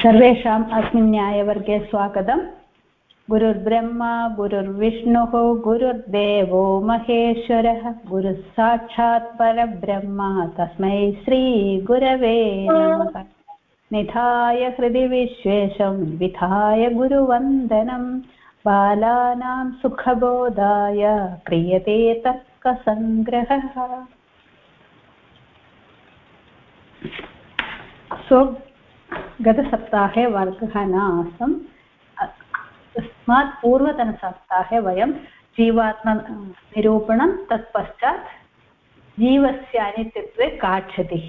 सर्वेषाम् अस्मिन् न्यायवर्गे स्वागतम्। गुरुर्ब्रह्मा गुरुर्विष्णुः गुरुर्देवो महेश्वरः गुरुः साक्षात् परब्रह्म तस्मै श्रीगुरवे नमः। निधाय हृदि विश्वेशं विधाय गुरुवन्दनं बालानां सुखबोधाय क्रियते तर्कसङ्ग्रहः। गतसप्ताहे वर्गः न आसम्। तस्मात् पूर्वतनसप्ताहे वयं जीवात्मनिरूपणं तत्पश्चात् जीवस्य अनित्यत्वे काक्षतिः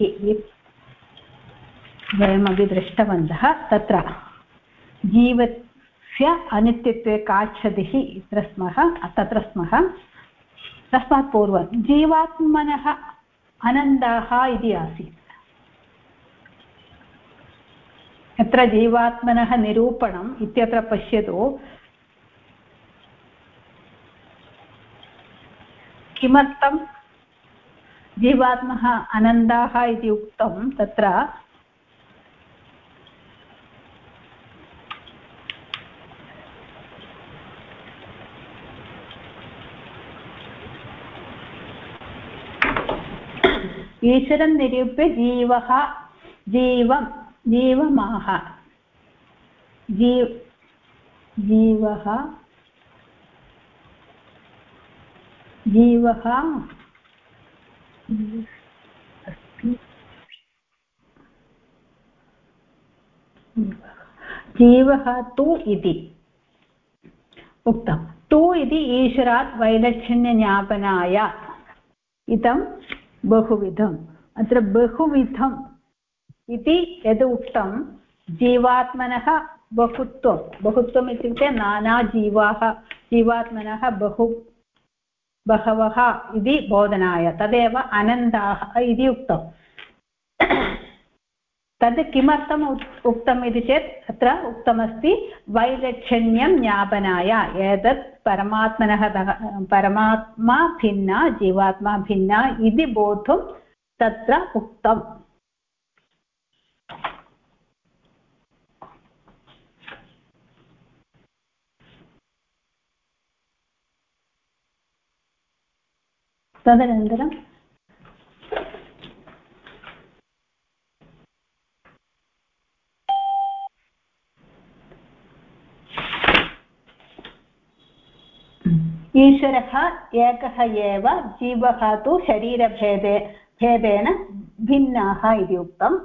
वयमपि दृष्टवन्तः। तत्र जीवस्य अनित्यत्वे काक्षतिः तत्र स्मः। तस्मात् पूर्वं जीवात्मनः अनन्ताः इति आसीत्। अत्र जीवात्मनः निरूपणम् इत्यत्र पश्यतु। किमर्थं जीवात्मः अनन्ताः इति उक्तं? तत्र ईश्वरं निरूप्य जीवमाह जीवः तु इति उक्तं। तु इति ईश्वरात् वैलक्षण्यज्ञापनाय इदं बहुविधम्। अत्र बहुविधम् इति यद् उक्तं जीवात्मनः बहुत्वम् इत्युक्ते जीवात्मनः बहवः इति बोधनाय तदेव अनन्ताः इति उक्तं। तद् किमर्थम् उक्तम् इति चेत् अत्र उक्तमस्ति वैलक्षण्यं ज्ञापनाय। एतत् परमात्मा भिन्ना जीवात्मा भिन्ना इति बोद्धुं तत्र उक्तम्। तदनन्तरं ईश्वरः एकः एव, जीवः तु शरीरभेदेन भिन्नाः इति उक्तम्।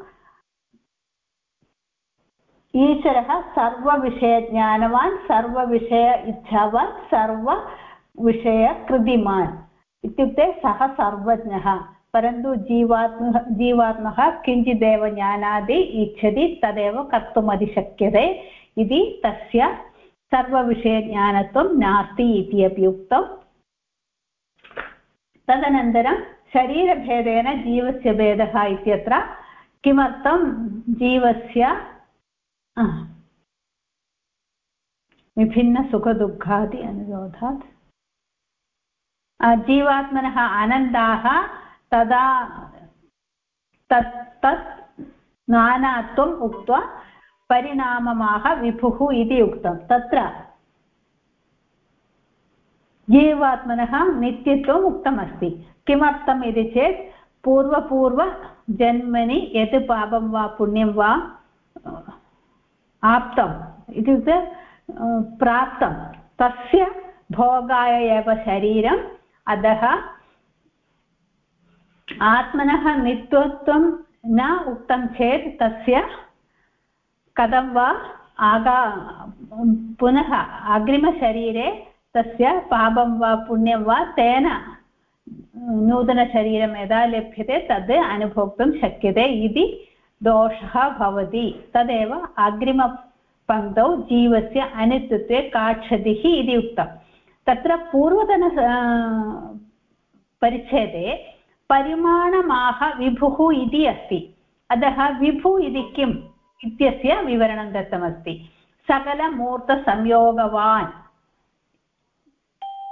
ईश्वरः सर्वविषयज्ञानवान्, सर्वविषय इच्छावान्, सर्वविषयकृतिमान् इत्युक्ते सः सर्वज्ञः। परन्तु जीवात्मः किञ्चिदेव जानाति, इच्छति, तदेव कर्तुमपि शक्यते इति तस्य सर्वविषयज्ञानत्वं नास्ति इति अपि उक्तम्। तदनन्तरं शरीरभेदेन जीवस्य भेदः इत्यत्र किमर्थं जीवस्य विभिन्नसुखदुःखादि अनुरोधात् जीवात्मनः अनन्ताः तदा तत् नानात्वम् उक्त्वा परिणाममाह विभुः इति उक्तं। तत्र जीवात्मनः नित्यत्वम् उक्तमस्ति। किमर्थम् इति चेत् पूर्वजन्मनि यत् पापं वा पुण्यं वा आप्तम् इत्युक्ते प्राप्तं तस्य भोगाय एव शरीरम्। अतः आत्मनः नित्यत्वं न उक्तं चेत् तस्य कथं वा पुनः अग्रिमशरीरे तस्य पापं वा पुण्यं वा तेन नूतनशरीरं यदा लभ्यते तद् अनुभोक्तुं शक्यते इति दोषः भवति। तदेव अग्रिमपङ्क्तौ जीवस्य अनित्यत्वे काक्षतिः इति उक्तं। तत्र पूर्वतन परिच्छेदे परिमाणमाह विभुः इति अस्ति। अतः विभुः इति किम् इत्यस्य विवरणं दत्तमस्ति। सकलमूर्तसंयोगवान्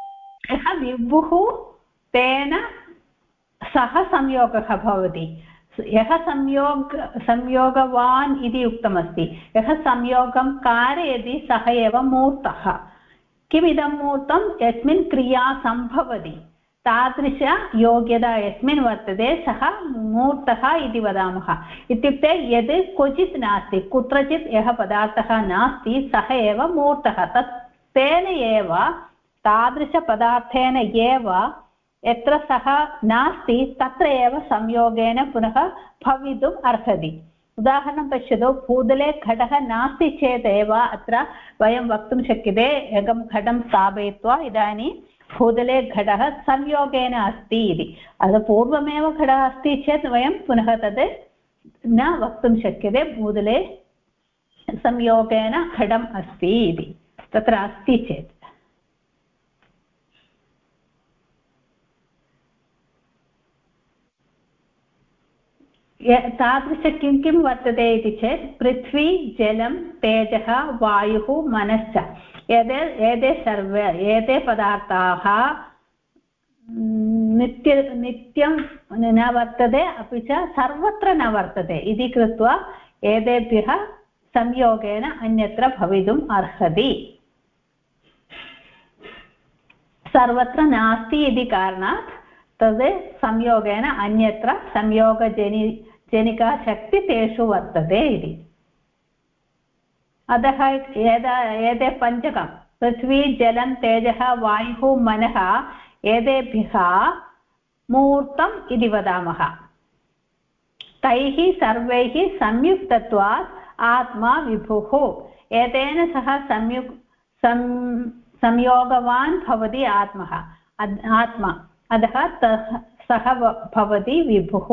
विभुः तेन सह संयोगः भवति। यः संयोगवान् इति उक्तमस्ति, यः संयोगं कारयति सः एव मूर्तः। किमिदं मूर्तं? यस्मिन् क्रिया सम्भवति तादृशयोग्यता यस्मिन् वर्तते सः मूर्तः इति वदामः। इत्युक्ते यद् क्वचित् नास्ति, कुत्रचित् यः पदार्थः नास्ति सः एव मूर्तः। तेन एव, तादृशपदार्थेन एव यत्र सः नास्ति तत्र एव संयोगेन पुनः भवितुम् अर्हति। उदाहरणं पश्यतु, भूतले घटः नास्ति चेदेव अत्र वयं वक्तुं शक्यते एकं घटं स्थापयित्वा इदानीं भूतले घटः संयोगेन अस्ति इति। अतः पूर्वमेव घटः अस्ति चेत् वयं पुनः तद् न वक्तुं शक्यते भूतले संयोगेन घटम् अस्ति इति, तत्र अस्ति चेत्। तादृश किं किं वर्तते इति चेत् पृथ्वी, जलं, तेजः, वायुः, मनश्च, एते सर्वे एते पदार्थाः नित्यं न वर्तते, अपि च सर्वत्र न वर्तते इति कृत्वा एतेभ्यः संयोगेन अन्यत्र भवितुम् अर्हति। सर्वत्र नास्ति इति कारणात् तद् संयोगेन अन्यत्र संयोगजनिका शक्ति तेषु वर्तते इति। अतः एते पञ्चकं पृथ्वी, जलं, तेजः, वायुः, मनः, एतेभ्यः मूर्तम् इति वदामः। तैः सर्वैः संयुक्तत्वात् आत्मा विभुः। एतेन सह संयोगवान् भवति आत्मा, अतः सः भवति विभुः।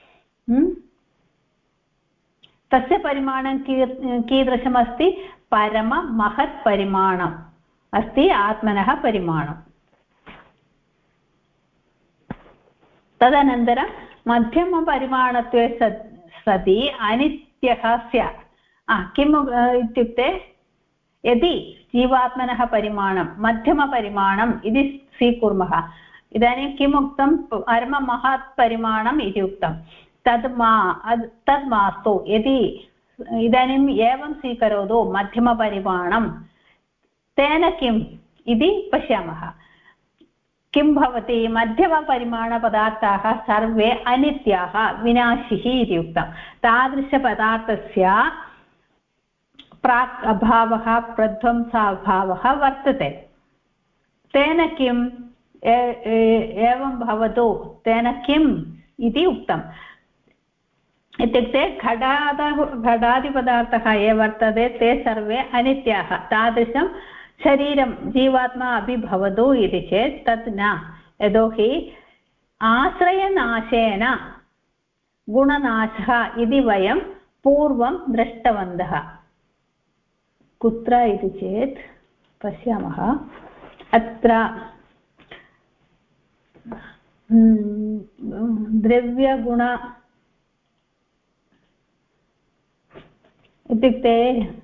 तस्य परिमाणं कीदृशमस्ति? परममहत्परिमाणम् अस्ति आत्मनः परिमाणम्। तदनन्तरं मध्यमपरिमाणत्वे सति अनित्यः स्यात्। किम् इत्युक्ते, यदि जीवात्मनः परिमाणं मध्यमपरिमाणम् इति स्वीकुर्मः, इदानीं किम् उक्तं? परममहत्परिमाणम् इति उक्तं। तद् मास्तु। यदि इदानीम् एवं स्वीकरोतु मध्यमपरिमाणं, तेन किम् इति पश्यामः। किं भवति? मध्यमपरिमाणपदार्थाः सर्वे अनित्याः, विनाशिः इति उक्तं। तादृशपदार्थस्य प्राक् अभावः, प्रध्वंसाभावः वर्तते। तेन किम् एवं भवतु, तेन किम् इति उक्तम्। इत्युक्ते घटादिपदार्थः ये वर्तते ते सर्वे अनित्याः। तादृशं शरीरं जीवात्मा अपि भवतु इति चेत् तत् न। यतोहि आश्रयनाशेन गुणनाशः इति वयं पूर्वं दृष्टवन्तः। कुत्र इति चेत् पश्यामः, अत्र द्रव्यगुण इत्युक्ते,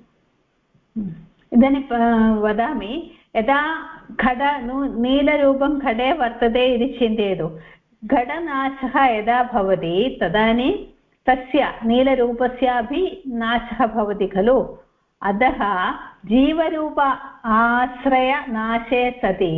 इदानीं वदामि, यदा नीलरूपं घटे वर्तते इति चिन्तयतु। घटनाशः यदा भवति तदानीं तस्य नीलरूपस्यापि नाशः भवति खलु। अतः जीवरूप आश्रयनाशे सति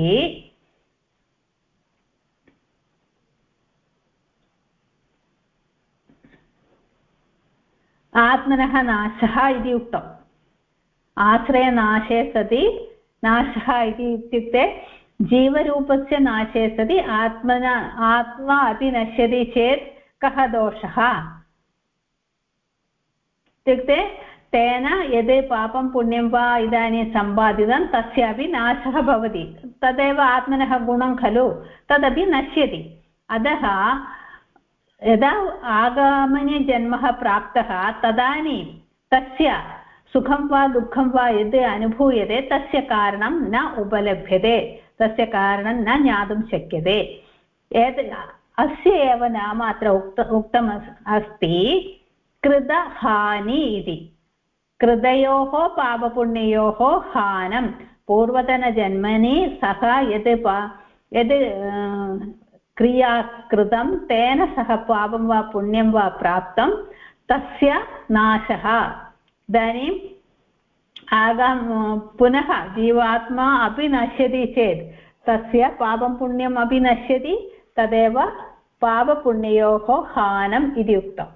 आत्मनः नाशः इति उक्तम्। आश्रयनाशे सति नाशः इत्युक्ते जीवरूपस्य नाशे सति आत्मा अपि नश्यति चेत् कः दोषः? इत्युक्ते तेन यद् पापं पुण्यं वा इदानीं सम्पादितं तस्यापि नाशः भवति। तदेव आत्मनः गुणं खलु, तदपि नश्यति। अतः यदा आगामिनि जन्मः प्राप्तः तदानीं तस्य सुखं वा दुःखं वा यद् अनुभूयते तस्य कारणं न उपलभ्यते, तस्य कारणं न ज्ञातुं शक्यते। अस्य एव नाम अत्र उक्तम् अस्ति कृतहानि इति। कृतयोः पापपुण्ययोः हानं। पूर्वतनजन्मनि सः यद् क्रिया कृतं तेन सह पापं वा पुण्यं वा प्राप्तं तस्य नाशः इदानीं पुनः जीवात्मा अपि नश्यति चेत् तस्य पापं पुण्यम् अपि नश्यति तदेव पापपुण्ययोः हानम् इति उक्तम्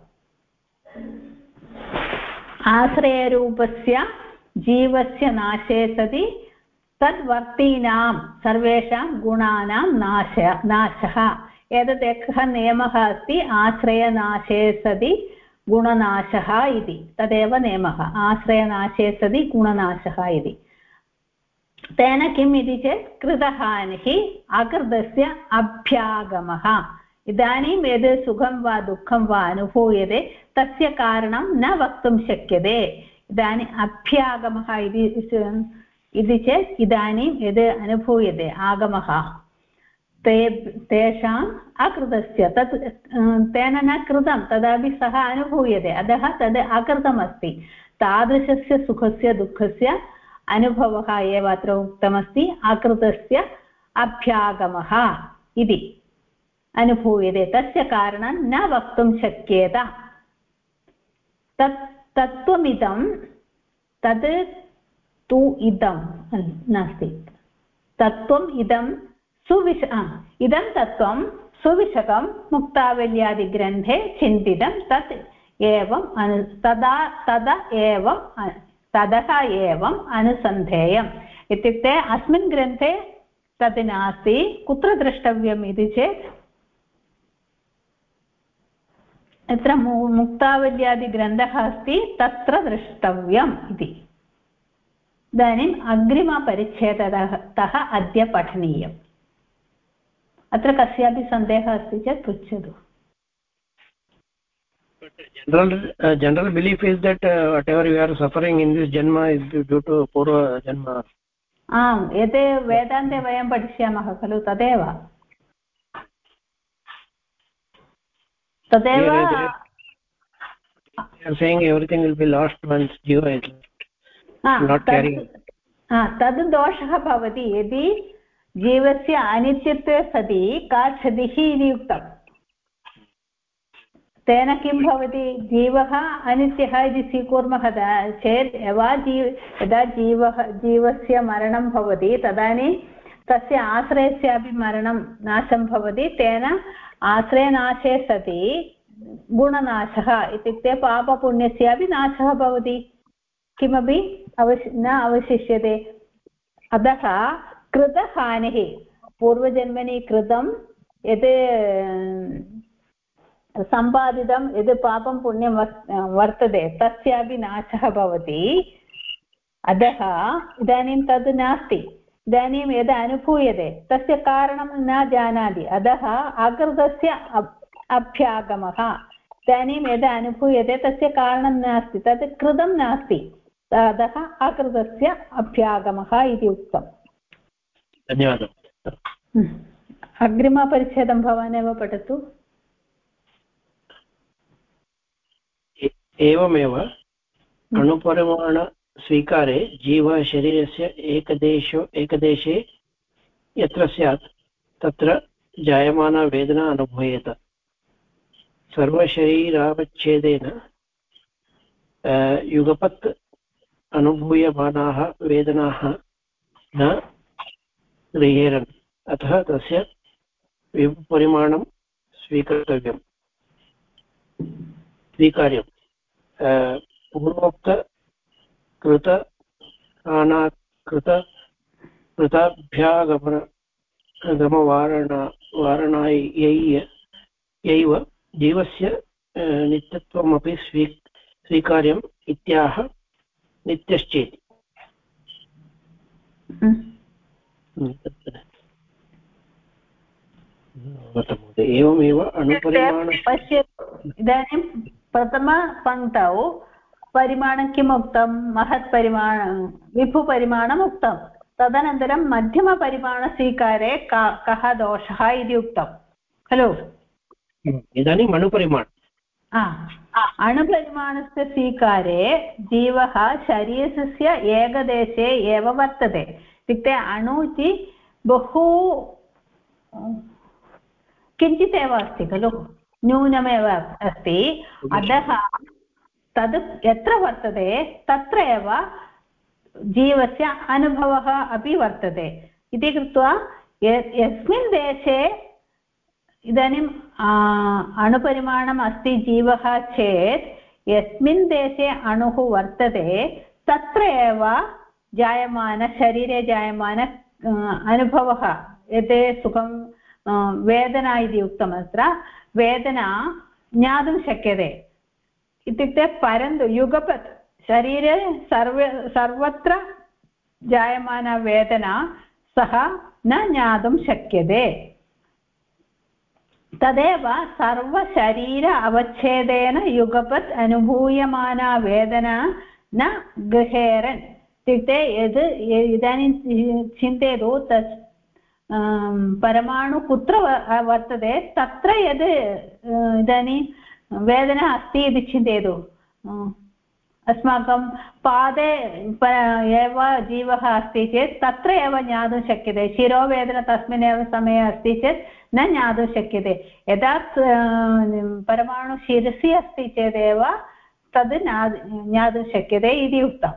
आश्रयरूपस्य जीवस्य नाशे सति तद्वर्तीनां सर्वेषां गुणानां नाशः एतत् एकः नियमः अस्ति आश्रयनाशे सति गुणनाशः इति तदेव नियमः आश्रयनाशे सति गुणनाशः इति तेन किम् इति चेत् कृतहानिः अकृतस्य अभ्यागमः इदानीं यद् सुखं वा दुःखं वा अनुभूयते तस्य कारणं न वक्तुं शक्यते इदानीम् अभ्यागमः इति चेत् इदानीं यद् अनुभूयते आगमः तेषाम् अकृतस्य तत् तेन न कृतं तदापि सः अनुभूयते अतः तद् अकृतमस्ति तादृशस्य सुखस्य दुःखस्य अनुभवः एव अत्र उक्तमस्ति अकृतस्य अभ्यागमः इति अनुभूयते तस्य कारणं न वक्तुं शक्येत तत्त्वमिदं तद् तु इदं नास्ति तत्त्वम् इदं इदं तत्त्वं सुविशकं मुक्तावल्यादिग्रन्थे चिन्तितं तत् एवं ततः एवम् अनुसन्धेयम् इत्युक्ते अस्मिन् ग्रन्थे तत् नास्ति कुत्र द्रष्टव्यम् इति चेत् अत्र मुक्तावल्यादिग्रन्थः अस्ति तत्र द्रष्टव्यम् इति इदानीम् अग्रिमपरिच्छेदतः अद्य पठनीयम् अत्र कस्यापि सन्देहः अस्ति चेत् पृच्छतु general belief is that whatever we are suffering in this janma is due to purva janma आम् एते वेदान्ते वयं पठिष्यामः खलु तदेव they are saying everything will be lost once jiva is not carrying तद् दोषः भवति यदि जीवस्य अनित्यत्वे सति का क्षतिः इति उक्तम् तेन किं भवति जीवः अनित्यः इति स्वीकुर्मः चेत् यदा जीवस्य मरणं भवति तदानीं तस्य आश्रयस्यापि मरणं नाशं भवति तेन आश्रयनाशे सति गुणनाशः इत्युक्ते पापपुण्यस्यापि नाशः भवति किमपि न अवशिष्यते अतः कृतहानिः पूर्वजन्मनि कृतं यत् सम्पादितं यद् पापं पुण्यं वर्तते तस्यापि नाशः भवति अतः इदानीं तद् नास्ति इदानीं यद् अनुभूयते तस्य कारणं न जानाति अतः अकृतस्य अभ्यागमः इदानीं यद् अनुभूयते तस्य कारणं नास्ति तत् कृतं नास्ति अतः अकृतस्य अभ्यागमः इति उक्तम् धन्यवादः अग्रिमपरिच्छेदं भवान् एव पठतु एवमेव अणुपरिमाणस्वीकारे जीवः शरीरस्य एकदेशे यत्र स्यात् तत्र जायमाना वेदना अनुभूयेत सर्वशरीरावच्छेदेन युगपत् अनुभूयमानाः वेदनाः न गृह्येरन् अतः तस्य विपरिमाणं स्वीकार्यम् पूर्वोक्त कृताभ्यागमवारणायैव जीवस्य नित्यत्वमपि स्वीकार्यम् इत्याह नित्यश्चेति एवमेव अणुपरिमाण इदानीं प्रथमपङ्क्तौ परिमाणं किम् उक्तं महत्परिमाणं विभुपरिमाणम् उक्तं तदनन्तरं मध्यमपरिमाणस्वीकारे कः दोषः इति उक्तं खलु इदानीम् अणुपरिमाणस्य स्वीकारे जीवः शरीरस्य एकदेशे एव वर्तते इत्युक्ते अणु इति बहु किञ्चित् एव अस्ति खलु, न्यूनमेव अस्ति। अतः तद् यत्र वर्तते तत्र एव जीवस्य अनुभवः अपि वर्तते इति कृत्वा यस्मिन् देशे इदानीम् अणुपरिमाणम् अस्ति जीवः चेत् यस्मिन् देशे अणुः वर्तते तत्र एव शरीरे जायमान अनुभवः, यत् सुखं वेदना इति उक्तम्, अत्र वेदना ज्ञातुं शक्यते। इत्युक्ते परन्तु युगपत् शरीरे सर्वत्र जायमाना वेदना सः न ज्ञातुं शक्यते। तदेव सर्वशरीर अवच्छेदेन युगपत् अनुभूयमाना वेदना न गृहेरन्। इत्युक्ते यद् इदानीं चिन्तयतु, तत् परमाणु कुत्र वर्तते, तत्र यद् इदानीं वेदना अस्ति इति चिन्तयतु। अस्माकं पादे एव जीवः अस्ति चेत् तत्र एव ज्ञातुं शक्यते। शिरोवेदना तस्मिन् एव समये अस्ति चेत् न ज्ञातुं शक्यते। यदा परमाणु शिरसि अस्ति चेदेव तद् ज्ञातुं शक्यते इति उक्तम्।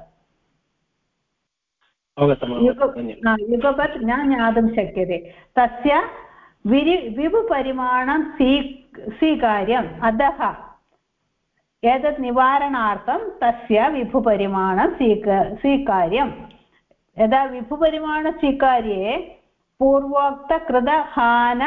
युगपत् न ज्ञातुं शक्यते। तस्य विभुपरिमाणं स्वीकार्यम्। अतः एतत् निवारणार्थं तस्य विभुपरिमाणं स्वीकार्यं। यदा विभुपरिमाणं स्वीकार्ये पूर्वोक्तकृतहान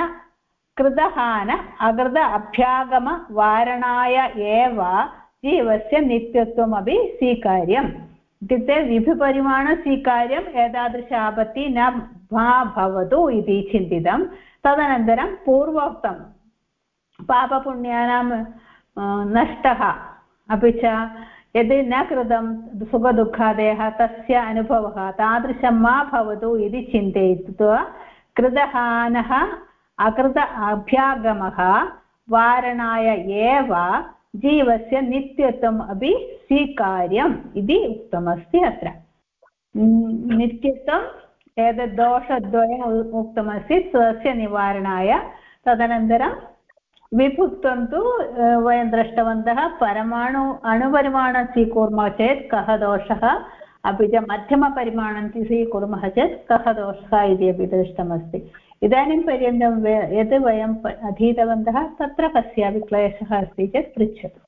अकृत अभ्यागमवारणाय एव जीवस्य नित्यत्वमपि स्वीकार्यम्। इत्युक्ते विभुपरिमाणं स्वीकार्यम्, एतादृश आपत्तिः न भवतु इति चिन्तितं। तदनन्तरं पूर्वोक्तं पापपुण्यानां नष्टः, अपि च यद् न कृतं सुखदुःखादयः तस्य अनुभवः तादृशं मा भवतु इति चिन्तयित्वा कृतहानः अकृत अभ्यागमः वारणाय एव जीवस्य नित्यत्वम् अपि स्वीकार्यम् इति उक्तमस्ति। अत्र नित्यत्वम् एतद् दोषद्वयम् उक्तमस्ति तस्य निवारणाय। तदनन्तरं विभुत्वं तु वयं दृष्टवन्तः, अणुपरिमाणं स्वीकुर्मः चेत् कः दोषः, अपि च मध्यमपरिमाणं स्वीकुर्मः चेत् कः दोषः इति अपि दृष्टमस्ति। इदानीं पर्यन्तं यद् वयम् अधीतवन्तः तत्र कस्यापि क्लेशः अस्ति चेत् पृच्छतु।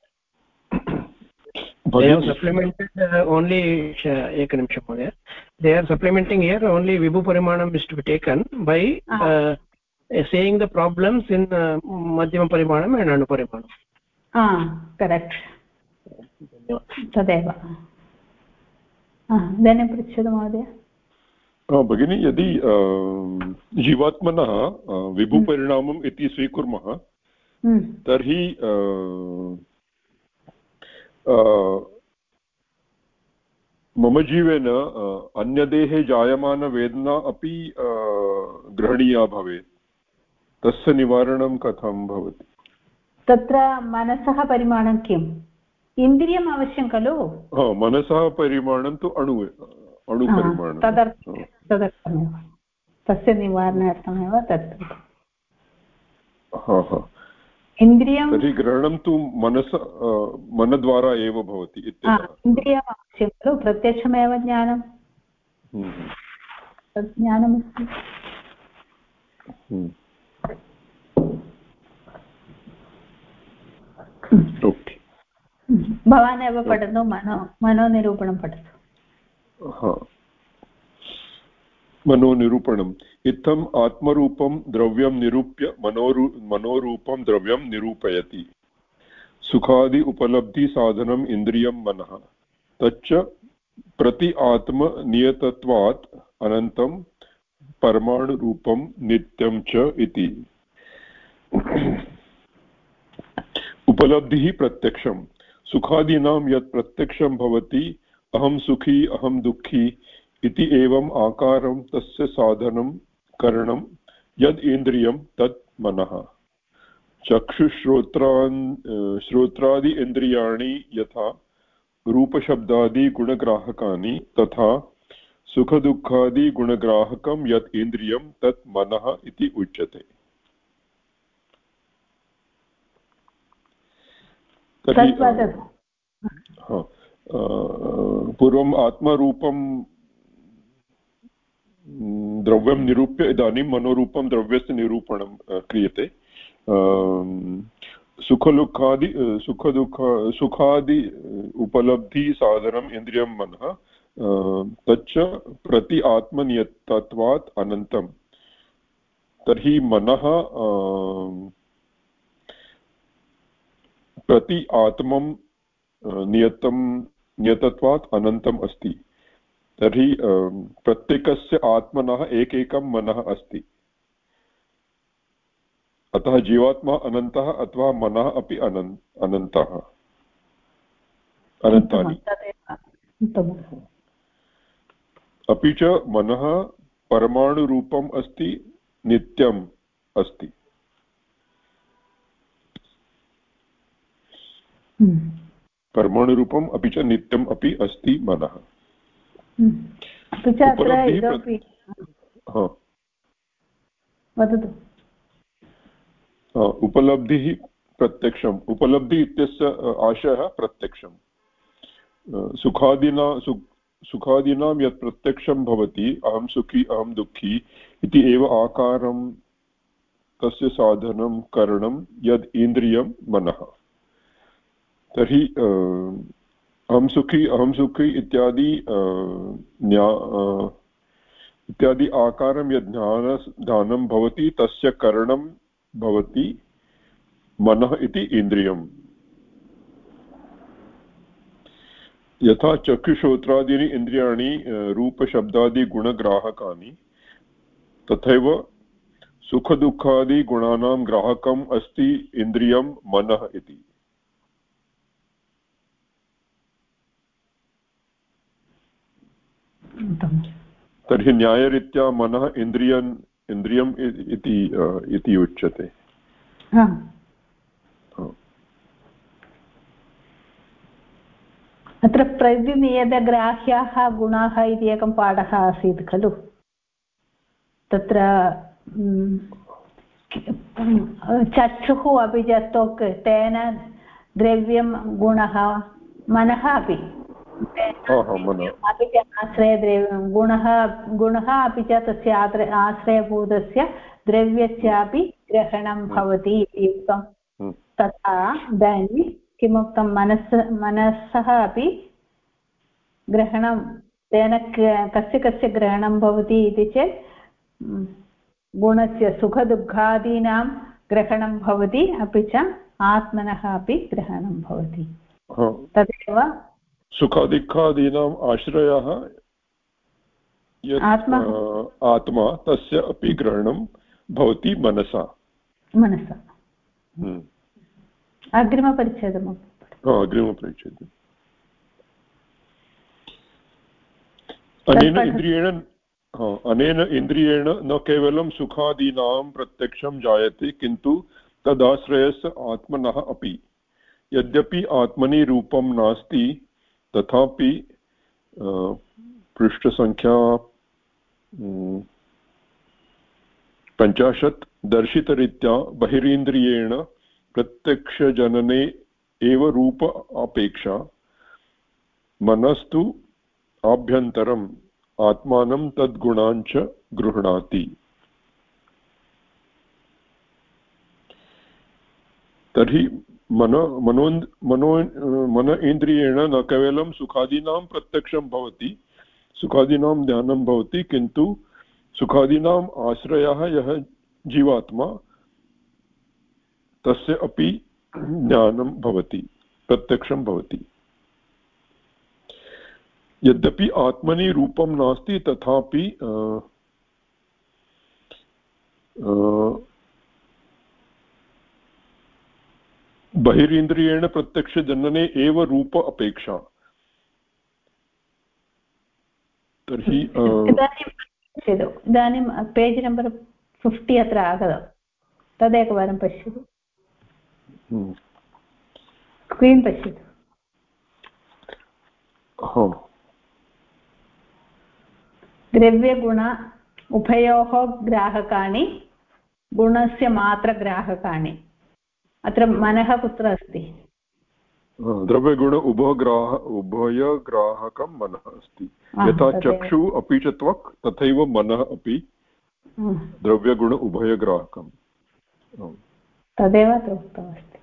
They have supplemented only ekanimisha mhodaya. They are supplementing here only vibhu parimanam is to be taken by saying the problems in madhyama parimanam and anu parimanam. Correct. तदेव। इदानीं पृच्छतु महोदय। भगिनी, यदि जीवात्मनः विभुपरिणामम् इति स्वीकुर्मः तर्हि मम जीवेन अन्यदेहे जायमानवेदना अपि ग्रहणीया भवेत्। तस्य निवारणं कथं भवति? तत्र मनसः परिमाणं किम्? इन्द्रियम् अवश्यं खलु? मनसः परिमाणं तु अणुपरिमाणं। तदर्थमेव तस्य निवारणार्थमेव तत्। इन्द्रियं तर्हि ग्रहणं तु मनद्वारा एव भवति इत्यतः इन्द्रियम् आवश्यकं खलु, प्रत्यक्षमेव ज्ञानं तत् ज्ञानमस्ति। भवान् एव पठतु, मनोनिरूपणं पठतु। मनोनिरूपणम् इत्थम् आत्मरूपं द्रव्यं निरूप्य मनोरूपं द्रव्यं निरूपयति। सुखादि उपलब्धि साधनम् इन्द्रियं मनः, तच्च प्रति आत्मनियतत्वात् अनन्तं परमाणुरूपं नित्यं च इति। उपलब्धिः प्रत्यक्षं। सुखादीनां यत् प्रत्यक्षं भवति, अहं सुखी अहं दुःखी इति एवम् आकारं तस्य साधनं करणं यद् इन्द्रियं तत् मनः। श्रोत्रादि इन्द्रियाणि यथा रूपशब्दादि गुणग्राहकानि, तथा सुखदुःखादि गुणग्राहकं यत् इन्द्रियं तत् मनः इति उच्यते। तर्हि पूर्वम् आत्मरूपं द्रव्यं निरूप्य इदानीं मनोरूपं द्रव्यस्य निरूपणं क्रियते। सुखादि उपलब्धिसाधनम् इन्द्रियं मनः तच्च प्रति आत्मनियतत्वात् अनन्तं। तर्हि मनः प्रति आत्मं नियतत्वात् अनन्तम् अस्ति। तर्हि प्रत्येकस्य आत्मनः एकैकं मनः अस्ति। अतः जीवात्मा अनन्तः अथवा मनः अपि अनन्तः अनन्तानि। अपि च मनः परमाणुरूपम् अस्ति, नित्यम् अस्ति। परमाणुरूपम् अपि च नित्यम् अपि अस्ति मनः। उपलब्धिः प्रत्यक्षम्। उपलब्धि इत्यस्य आशयः प्रत्यक्षम्। सुखादीनां यत् प्रत्यक्षं भवति, अहं सुखी अहं दुःखी इति एव आकारं तस्य साधनं करणं यद् इन्द्रियं मनः। तर्हि अहं सुखी इत्यादि आकारं यद् ज्ञानं भवति तस्य करणं भवति मनः इति इन्द्रियम्। यथा चक्षुश्रोत्रादीनि इन्द्रियाणि रूपशब्दादिगुणग्राहकानि, तथैव सुखदुःखादिगुणानां ग्राहकम् अस्ति इन्द्रियं मनः इति। तर्हि न्यायरीत्या मनः इन्द्रियम् इति उच्यते। अत्र प्रतिनियतग्राह्याः गुणाः इति एकं पाठः आसीत् खलु। तत्र चक्षुः अपि च त्वक्, तेन द्रव्यं गुणः, मनः अपि अपि च आश्रयद्रव्यं गुणः अपि च तस्य आश्रयभूतस्य द्रव्यस्यापि ग्रहणं भवति इति उक्तं। तथा इदानीं किमुक्तं, मनसः अपि ग्रहणं, तेन कस्य ग्रहणं भवति इति चेत् गुणस्य सुखदुःखादीनां ग्रहणं भवति, अपि च आत्मनः अपि ग्रहणं भवति। तदेव सुखादुःखादीनाम् आश्रयः आत्मा, तस्य अपि ग्रहणं भवति मनसा। अग्रिमपरिच्छेदम्। अनेन इन्द्रियेण न केवलं सुखादीनां प्रत्यक्षं जायते, किन्तु तदाश्रयस्य आत्मनः अपि। यद्यपि आत्मनि रूपं नास्ति, तथापि पृष्ठसङ्ख्या 50 दर्शितरीत्या बहिरीन्द्रियेण प्रत्यक्षजनने एव रूप अपेक्षा मनस्तु आभ्यन्तरम् आत्मानं तद्गुणान् च गृह्णाति। तर्हि मन इन्द्रियेण न केवलं सुखादीनां प्रत्यक्षं भवति, सुखादीनां ज्ञानं भवति, किन्तु सुखादीनाम् आश्रयः यः जीवात्मा, तस्य अपि ज्ञानं भवति, प्रत्यक्षं भवति। यद्यपि आत्मनि रूपं नास्ति, तथापि बहिरीन्द्रियेण प्रत्यक्षजनने एव रूप अपेक्षा। तर्हि इदानीं पेज् नम्बर् 50 अत्र आगतं, तदेकवारं पश्यतु, स्क्रीन् पश्यतु। द्रव्यगुण उभयोः ग्राहकाणि, गुणस्य मात्रग्राहकाणि। अत्र मनः कुत्र अस्ति? द्रव्यगुण उभयग्राहकं मनः अस्ति यथा चक्षु अपि च त्वक् तथैव मनः अपि द्रव्यगुण उभयग्राहकम् तदेव उक्तमस्ति।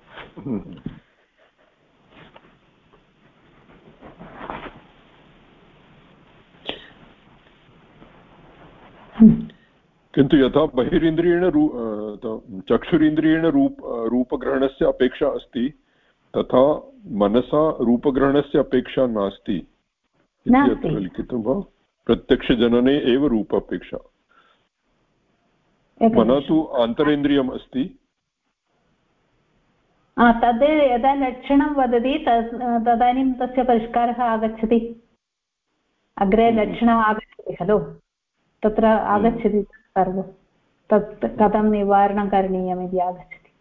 किन्तु यथा बहिरिन्द्रियेण चक्षुरिन्द्रियेण रूपग्रहणस्य अपेक्षा अस्ति तथा मनसा रूपग्रहणस्य अपेक्षा नास्ति इति अत्र लिखितं वा? प्रत्यक्षजनने एव रूप अपेक्षा। मनः तु आन्तरेन्द्रियम् अस्ति। तद् यदा लक्षणं वदति तदानीं तस्य परिष्कारः आगच्छति। अग्रे लक्षणम् आगच्छति खलु, तत्र आगच्छति सर्वं तत् कथं निवारणं करणीयम् इति आगच्छति।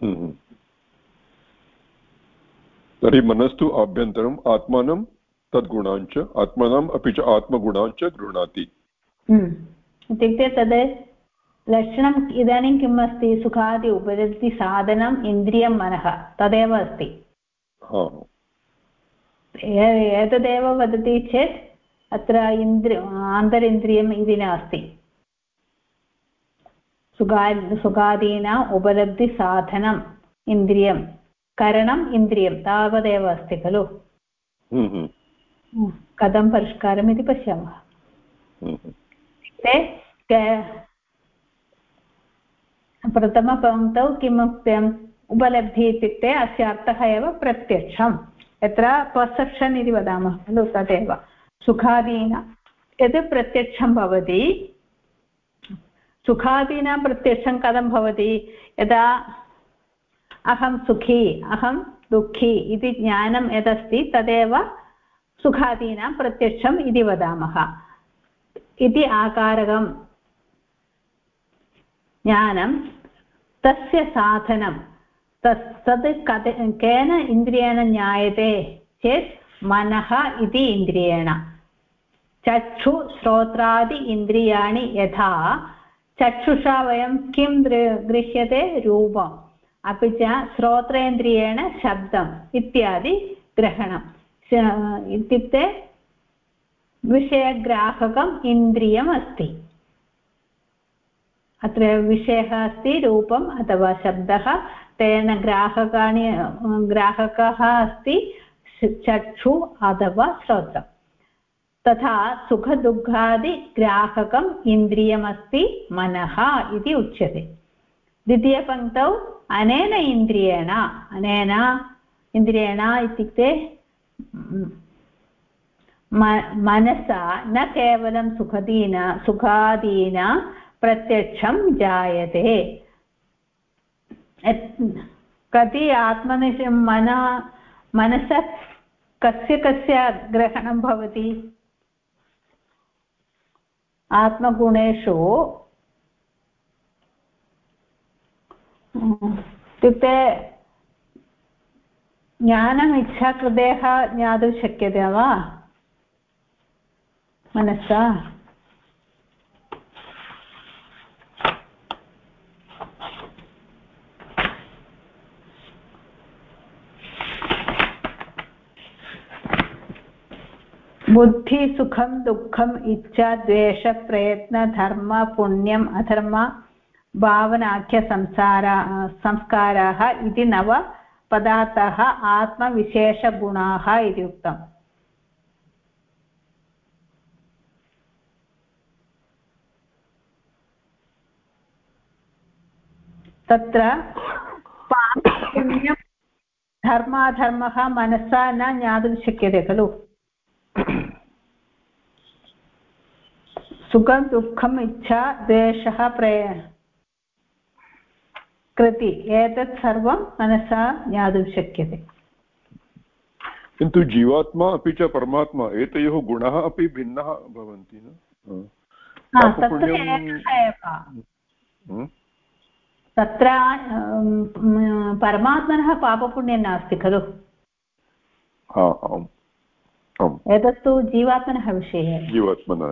तर्हि मनस्तु आभ्यन्तरम् आत्मानं तद्गुणाञ्च आत्मानम् अपि च आत्मगुणाञ्च गृह्णाति। इत्युक्ते तद् लक्षणम् इदानीं किम् अस्ति? सुखादि उपलब्धिसाधनम् इन्द्रियं मनः तदेव अस्ति। एतदेव वदति चेत् अत्र आन्तरिन्द्रियम् इति नास्ति। सुखादीनाम् उपलब्धिसाधनम् इन्द्रियं करणम् इन्द्रियं तावदेव अस्ति खलु। कथं परिष्कारम् इति पश्यामः। प्रथमपङ्क्तौ किम् उक्तम्? उपलब्धि इत्युक्ते अस्य अर्थः एव प्रत्यक्षं, यत्र पर्सेप्शन् इति वदामः खलु तदेव। सुखादीनां यद् प्रत्यक्षं भवति, सुखादीनां प्रत्यक्षं कथं भवति? यदा अहं सुखी अहं दुःखी इति ज्ञानं यदस्ति तदेव सुखादीनां प्रत्यक्षम् इति वदामः। इति आकारकं ज्ञानं तस्य साधनं तद् केन इन्द्रियेण ज्ञायते चेत् मनः इति इन्द्रियेण। चक्षु श्रोत्रादि इन्द्रियाणि यथा चक्षुषा वयं किं गृह्यते? रूपम्, अपि च श्रोत्रेन्द्रियेण शब्दम् इत्यादि ग्रहणम् इत्युक्ते विषयग्राहकम् इन्द्रियम् अस्ति। अत्र विषयः अस्ति रूपम् अथवा शब्दः, तेन ग्राहकः अस्ति चक्षु अथवा श्रोत्रम्। तथा सुखदुःखादिग्राहकम् इन्द्रियमस्ति मनः इति उच्यते। द्वितीयपङ्क्तौ अनेन इन्द्रियेण इत्युक्ते मनसा न केवलं सुखादीना प्रत्यक्षं जायते। कति आत्मनिष्ठं मनसा कस्य ग्रहणं भवति? आत्मगुणेषु इत्युक्ते ज्ञानम् इच्छाकृतेः ज्ञातुं शक्यते वा मनसा? बुद्धि सुखं दुःखम् इच्छा द्वेष प्रयत्न धर्म पुण्यम् अधर्म भावनाख्य संस्काराः इति 9 पदार्थाः आत्मविशेषगुणाः इति उक्तम्। तत्र पुण्यं धर्माधर्मः मनसा न ज्ञातुं शक्यते खलु। सुखं दुःखम् इच्छा द्वेषः कृति एतत् सर्वं मनसा ज्ञातुं शक्यते। किन्तु जीवात्मा अपि च परमात्मा एतयोः गुणाः अपि भिन्नाः भवन्ति न? तत्र परमात्मनः पापपुण्यं नास्ति खलु। एतत्तु जीवात्मनः विषये। जीवात्मनः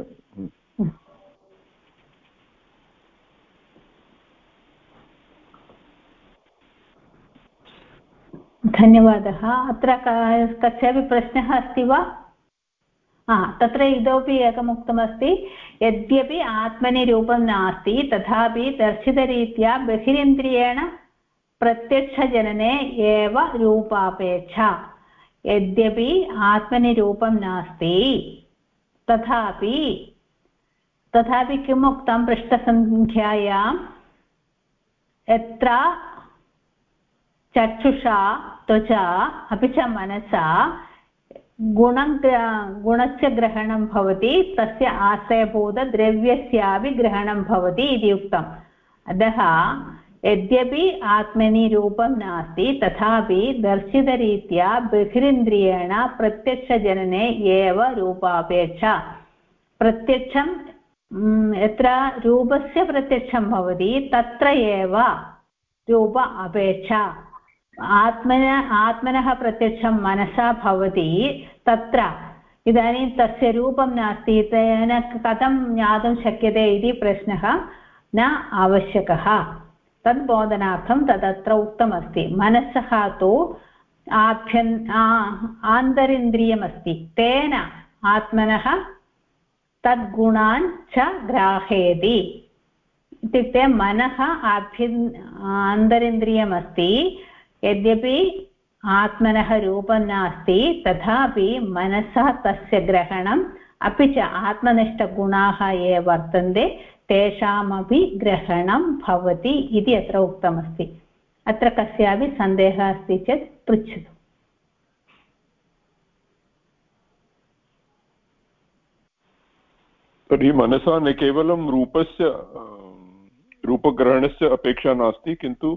धन्यवादः। धन्यवादः। अत्र कस्यापि प्रश्नः अस्ति वा? तत्र इतोपि एकमुक्तमस्ति, यद्यपि आत्मनि रूपं नास्ति तथापि दर्शितरीत्या बहिरिन्द्रियेण प्रत्यक्षजनने एव रूपापेक्षा। यद्यपि आत्मनि रूपं नास्ति तथापि किम् उक्तं पृष्ठसङ्ख्यायां, यत्र चक्षुषा त्वचा अपि च मनसा गुणस्य ग्रहणं भवति, तस्य आश्रयभूतद्रव्यस्यापि ग्रहणं भवति इति उक्तम्। अतः यद्यपि आत्मनि रूपं नास्ति तथापि दर्शितरीत्या बहिरिन्द्रियेण प्रत्यक्षजनने एव रूपापेक्षा। प्रत्यक्षं यत्र रूपस्य प्रत्यक्षं भवति तत्र एव रूप अपेक्षा। आत्मनः प्रत्यक्षं मनसा भवति, तत्र इदानीं तस्य रूपं नास्ति, तेन कथं ज्ञातुं शक्यते इति प्रश्नः न आवश्यकः। तद्बोधनार्थं तदत्र उक्तमस्ति। मनसः तु आन्तरिन्द्रियमस्ति, तेन आत्मनः तद्गुणान् च ग्राहयति। इत्युक्ते मनः आन्तरिन्द्रियमस्ति, यद्यपि आत्मनः रूपं नास्ति तथापि मनसः तस्य ग्रहणम्, अपि च आत्मनिष्ठगुणाः ये वर्तन्ते तेषामपि ग्रहणं भवति इति अत्र उक्तमस्ति। अत्र कस्यापि सन्देहः अस्ति चेत् पृच्छतु। तर्हि मनसा न केवलं रूपग्रहणस्य अपेक्षा नास्ति, किन्तु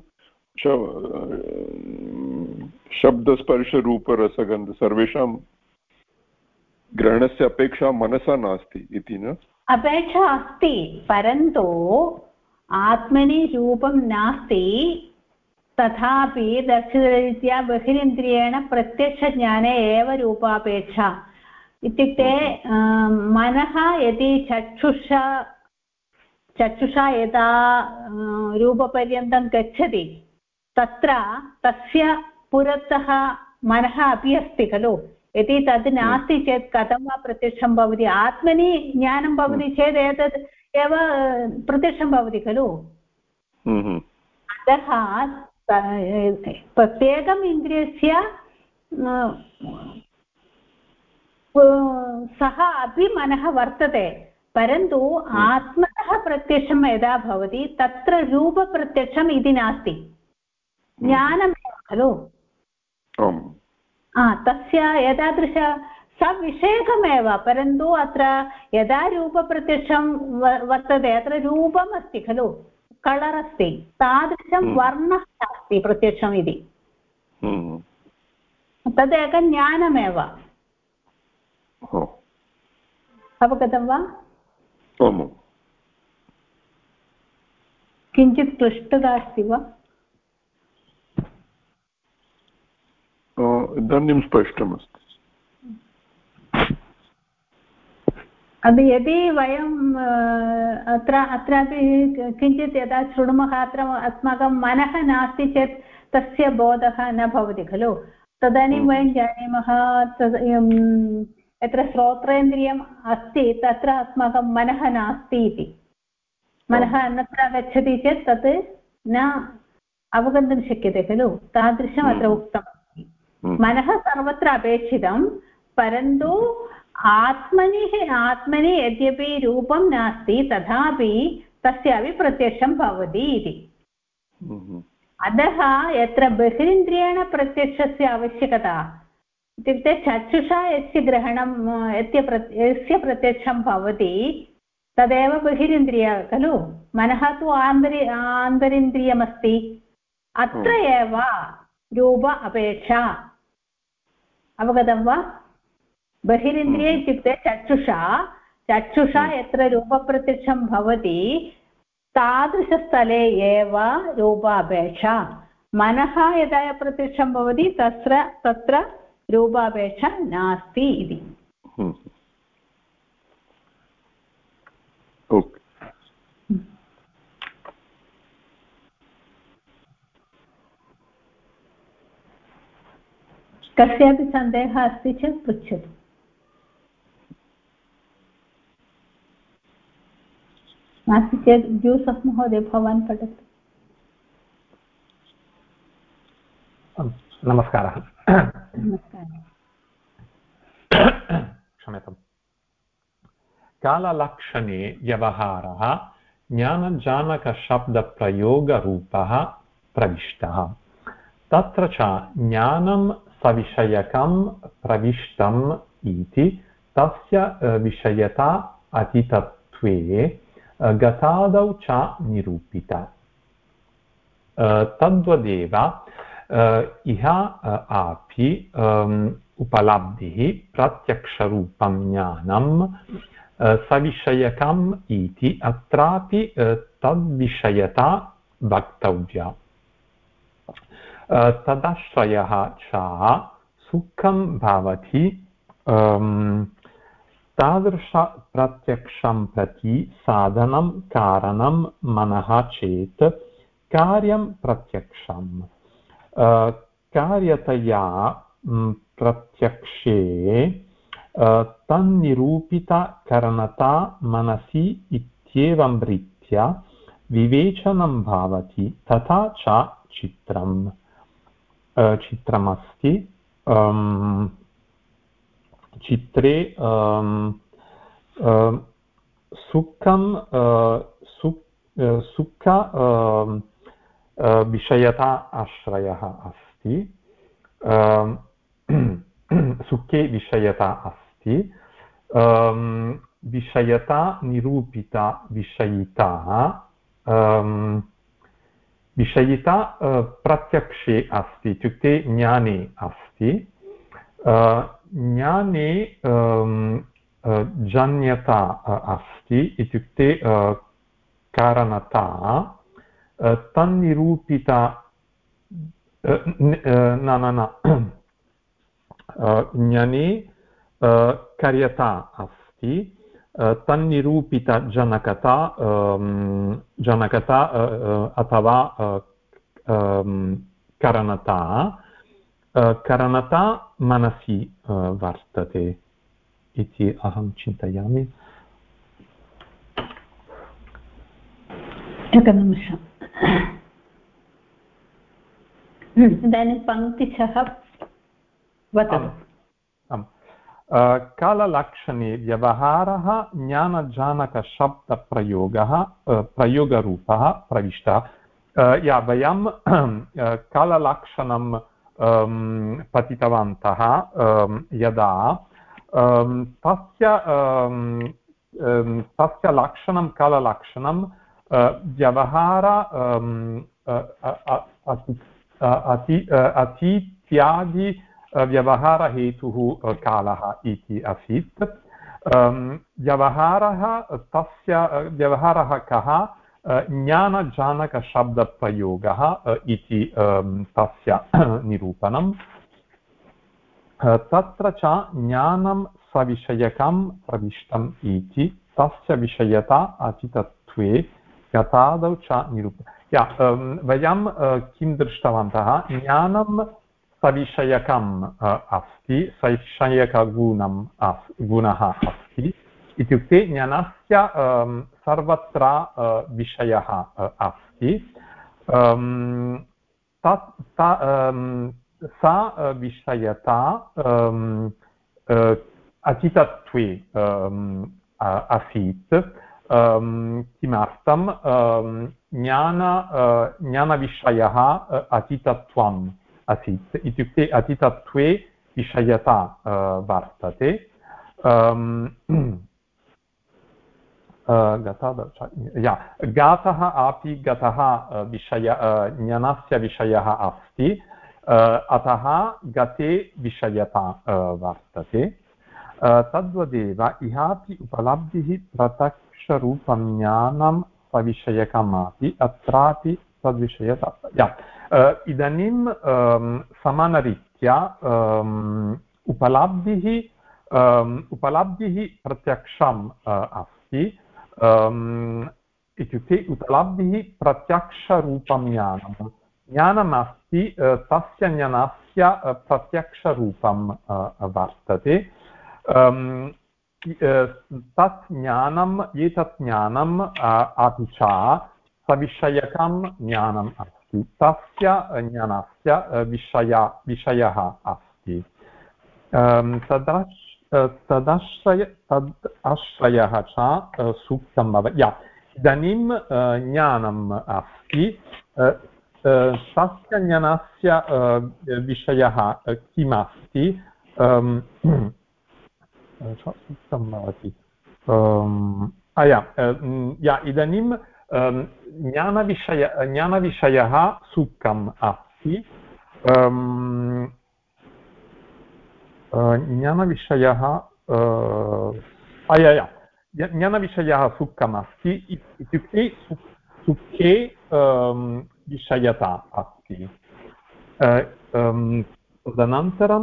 शब्दस्पर्शरूपरसगन्ध सर्वेषां ग्रहणस्य अपेक्षा मनसा नास्ति इति न? अपेक्षा अस्ति, परन्तु आत्मनि रूपं नास्ति तथापि दर्शितरीत्या बहिरिन्द्रियेण प्रत्यक्षज्ञाने एव रूपापेक्षा। इत्युक्ते मनः यदि चक्षुषा यदा रूपपर्यन्तं गच्छति तत्र तस्य पुरतः मनः अपि अस्ति खलु। यदि तद् नास्ति चेत् कथं वा प्रत्यक्षं भवति? आत्मनि ज्ञानं भवति चेत् एतत् एव प्रत्यक्षं भवति खलु। अतः प्रत्येकम् इन्द्रियस्य सः अपि मनः वर्तते, परन्तु आत्मनः प्रत्यक्षं यदा भवति तत्र रूपप्रत्यक्षम् इति नास्ति, ज्ञानमेव खलु। तस्य एतादृश सविषयकमेव, परन्तु अत्र यदा रूपप्रत्यक्षं वर्तते अत्र रूपम् अस्ति खलु, कलर् अस्ति, तादृशं वर्णः नास्ति प्रत्यक्षम् इति। तदेकं ज्ञानमेव। अवगतं वा? किञ्चित् क्लिष्टता अस्ति वा? इदानीं स्पष्टमस्ति। यदि वयम् अत्रापि किञ्चित् यदा शृणुमः, अत्र अस्माकं मनः नास्ति चेत् तस्य बोधः न भवति खलु। तदानीं वयं जानीमः यत्र श्रोत्रेन्द्रियम् अस्ति तत्र अस्माकं मनः नास्ति इति। मनः अन्यत्र गच्छति चेत् तत् न अवगन्तुं शक्यते खलु। तादृशम् अत्र उक्तमस्ति। मनः सर्वत्र अपेक्षितं, परन्तु आत्मनि यद्यपि रूपं नास्ति तथापि तस्यापि प्रत्यक्षं भवति इति। अतः यत्र बहिरिन्द्रियेण प्रत्यक्षस्य आवश्यकता, इत्युक्ते चक्षुषा यस्य ग्रहणं यस्य प्रत्यक्षं भवति तदेव बहिरिन्द्रिय खलु। मनः तु आन्तरिन्द्रियमस्ति, अत्र एव रूप अपेक्षा। अवगतं वा? बहिरिन्द्रिय इत्युक्ते चक्षुषा यत्र रूपप्रत्यक्षं भवति तादृशस्थले एव रूपापेक्षा। मनः यदा प्रत्यक्षं भवति तत्र रूपापेक्षा नास्ति इति। कस्यापि सन्देहः अस्ति चेत् पृच्छतु। नास्ति चेत् जोसफ् महोदय भवान् पठतु। नमस्कारः। नमस्कारः। क्षम्यताम्। काललक्षणे व्यवहारः ज्ञानजानकशब्दप्रयोगरूपः प्रविष्टः। तत्र च ज्ञानं सविषयकं प्रविष्टम् इति तस्य विषयता अतितत्वे गतादौ च निरूपिता। तद्वदेव इह अपि उपलब्धिः प्रत्यक्षरूपं ज्ञानं सविषयकम् इति अत्रापि तद्विषयता वक्तव्या। तदाश्रयः च सुखं भवति तादृशप्रत्यक्षं प्रति साधनं कारणं मनः चेत् कार्यं प्रत्यक्षं कार्यतया प्रत्यक्षे तन्निरूपितकरणता मनसि इत्येवं रीत्या विवेचनं भवति। तथा च चित्रमस्ति। चित्रे सुखं सुख विषयता आश्रयः अस्ति। सुखे विषयता अस्ति। विषयता निरूपिता विषयिता विषयिता प्रत्यक्षे अस्ति इत्युक्ते ज्ञाने अस्ति। ज्ञाने जन्यता अस्ति इत्युक्ते कारणता तन्निरूपिता न ज्ञाने कार्यता अस्ति तन्निरूपितजनकता जनकता अथवा कारणता मनसि वर्तते इति अहं चिन्तयामि। एकनिमिषम्। इदानीं पङ्क्तिशः वदतु। काललक्षणे व्यवहारः ज्ञानजानकशब्दप्रयोगः प्रयोगरूपः प्रविष्टः। वयं काललक्षणं पठितवन्तः यदा तस्य लक्षणं काललक्षणं व्यवहार अतीत्यादि व्यवहारहेतुः कालः इति आसीत्। तस्य व्यवहारः कः? ज्ञानजानकशब्दप्रयोगः इति तस्य निरूपणं। तत्र च ज्ञानं सविषयकं प्रविष्टम् इति तस्य विषयता अतितत्वे गतादौ च निरूपणं। वयं किं दृष्टवन्तः? ज्ञानं सविषयकम् अस्ति, गुणः अस्ति इत्युक्ते ज्ञानस्य सर्वत्र विषयः अस्ति। सा विषयता अतितत्वे आसीत्। किमर्थं? ज्ञानविषयः अतितत्वम् आसीत् इत्युक्ते अतितत्वे विषयता वर्तते। गातः अपि गतः ज्ञानस्य विषयः अस्ति, अतः गते विषयता वर्तते। तद्वदेव इहापि उपलब्धिः प्रत्यक्षरूपं ज्ञानं सविषयकमपि अत्रापि तद्विषयता। इदानीं समानरीत्या उपलब्धिः प्रत्यक्षम् अस्ति इत्युक्ते उपलब्धिः प्रत्यक्षरूपं ज्ञानम् अस्ति। तस्य ज्ञानस्य तस्य प्रत्यक्षरूपं वर्तते तत् ज्ञानम् एतत् ज्ञानम् अपि च सविषयकं ज्ञानम् अस्ति तस्य ज्ञानस्य विषयः अस्ति तदाश्रयः च सूक्तं भवति इदानीं ज्ञानम् अस्ति तस्य ज्ञानस्य विषयः किमस्ति सूक्तं भवति इदानीं ज्ञानविषयः सूक्तम् अस्ति ज्ञानविषयः सूक्तमस्ति इत्युक्ते सुखे विषयता अस्ति तदनन्तरं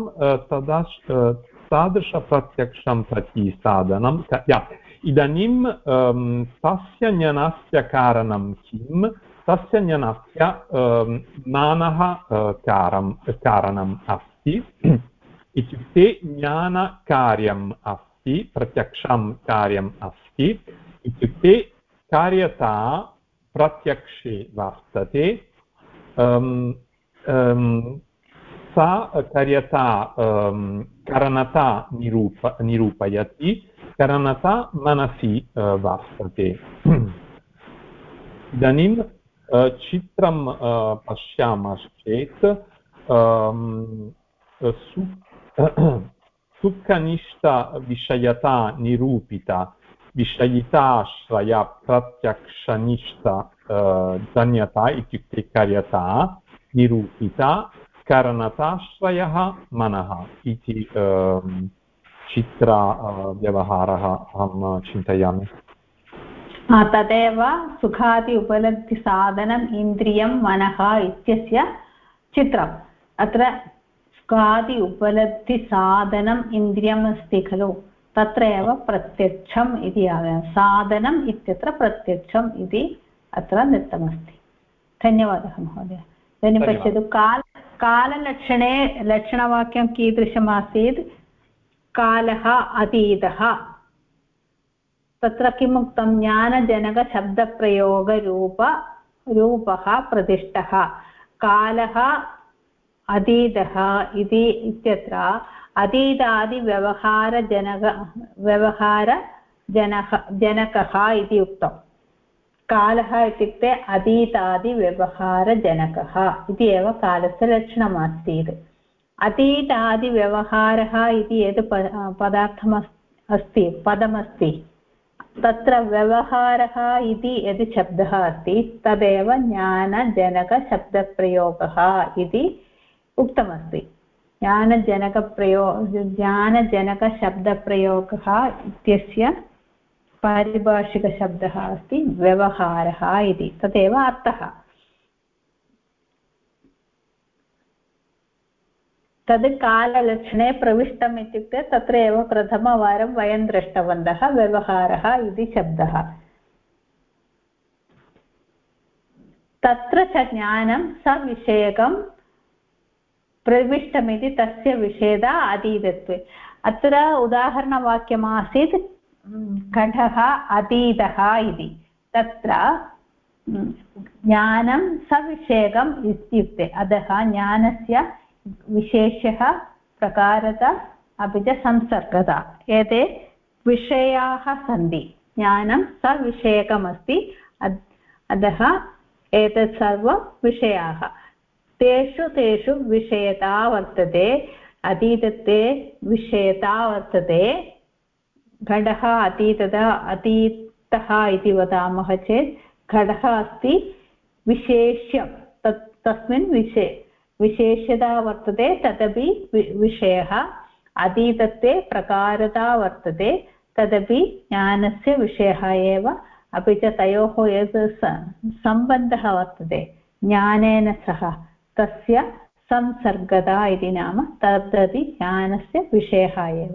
तादृशप्रत्यक्षं प्रति साधनं इदानीं तस्य ज्ञानस्य कारणं किं तस्य ज्ञानस्य नानः कारणम् अस्ति इत्युक्ते ज्ञानकार्यम् अस्ति प्रत्यक्षं कार्यम् अस्ति इत्युक्ते कार्यता प्रत्यक्षे वर्तते सा कार्यता कारणता निरूपयति कारणता मनसि वर्तते इदानीं चित्रं पश्यामश्चेत् सुखनिष्ठविषयता निरूपिता विषयिताश्रय प्रत्यक्षनिष्ठ धन्यता इत्युक्ते कार्यता निरूपिता कारणताश्रयः मनः इति चित्रव्यवहारः अहं चिन्तयामि तदेव सुखादि उपलब्धिसाधनम् इन्द्रियं मनः इत्यस्य चित्रम् अत्र सुखादि उपलब्धिसाधनम् इन्द्रियम् अस्ति खलु तत्र एव प्रत्यक्षम् इति साधनम् इत्यत्र प्रत्यक्षम् इति अत्र दत्तमस्ति धन्यवादः महोदय इदानीं पश्यतु काललक्षणे लक्षणवाक्यं कीदृशमासीत् कालः अतीतः तत्र किम् उक्तं ज्ञानजनकशब्दप्रयोगरूपः प्रतिष्ठः कालः अतीतः इति इत्यत्र अतीतादिव्यवहारजनकः इति उक्तं कालः इत्युक्ते अतीतादिव्यवहारजनकः इति एव कालस्य लक्षणमासीत् अतीतादिव्यवहारः इति यद् पदमस्ति तत्र व्यवहारः इति यद् शब्दः अस्ति तदेव ज्ञानजनकशब्दप्रयोगः इति उक्तमस्ति ज्ञानजनकशब्दप्रयोगः इत्यस्य पारिभाषिकशब्दः अस्ति व्यवहारः इति तदेव अर्थः तद् काललक्षणे प्रविष्टम् इत्युक्ते तत्र एव प्रथमवारं वयं दृष्टवन्तः व्यवहारः इति शब्दः तत्र च ज्ञानं सविषयकं प्रविष्टमिति तस्य विषयता अतीतत्वे अत्र उदाहरणवाक्यमासीत् घटः अतीतः इति तत्र ज्ञानं सविषयकम् इत्युक्ते अतः ज्ञानस्य विशेषः प्रकारता अपि च संसर्गता एते विषयाः सन्ति ज्ञानं सविषयकमस्ति अतः एतत् सर्वं विषयाः तेषु विषयता वर्तते अतीतत्वे विषयता वर्तते घटः अतीतः इति वदामः चेत् घटः अस्ति विशेष्य तस्मिन् विशेष्यता वर्तते तदपि विषयः अतीतत्वे प्रकारता वर्तते तदपि ज्ञानस्य विषयः एव अपि च तयोः यत् सम्बन्धः वर्तते ज्ञानेन सह तस्य संसर्गता इति नाम तदपि ज्ञानस्य विषयः एव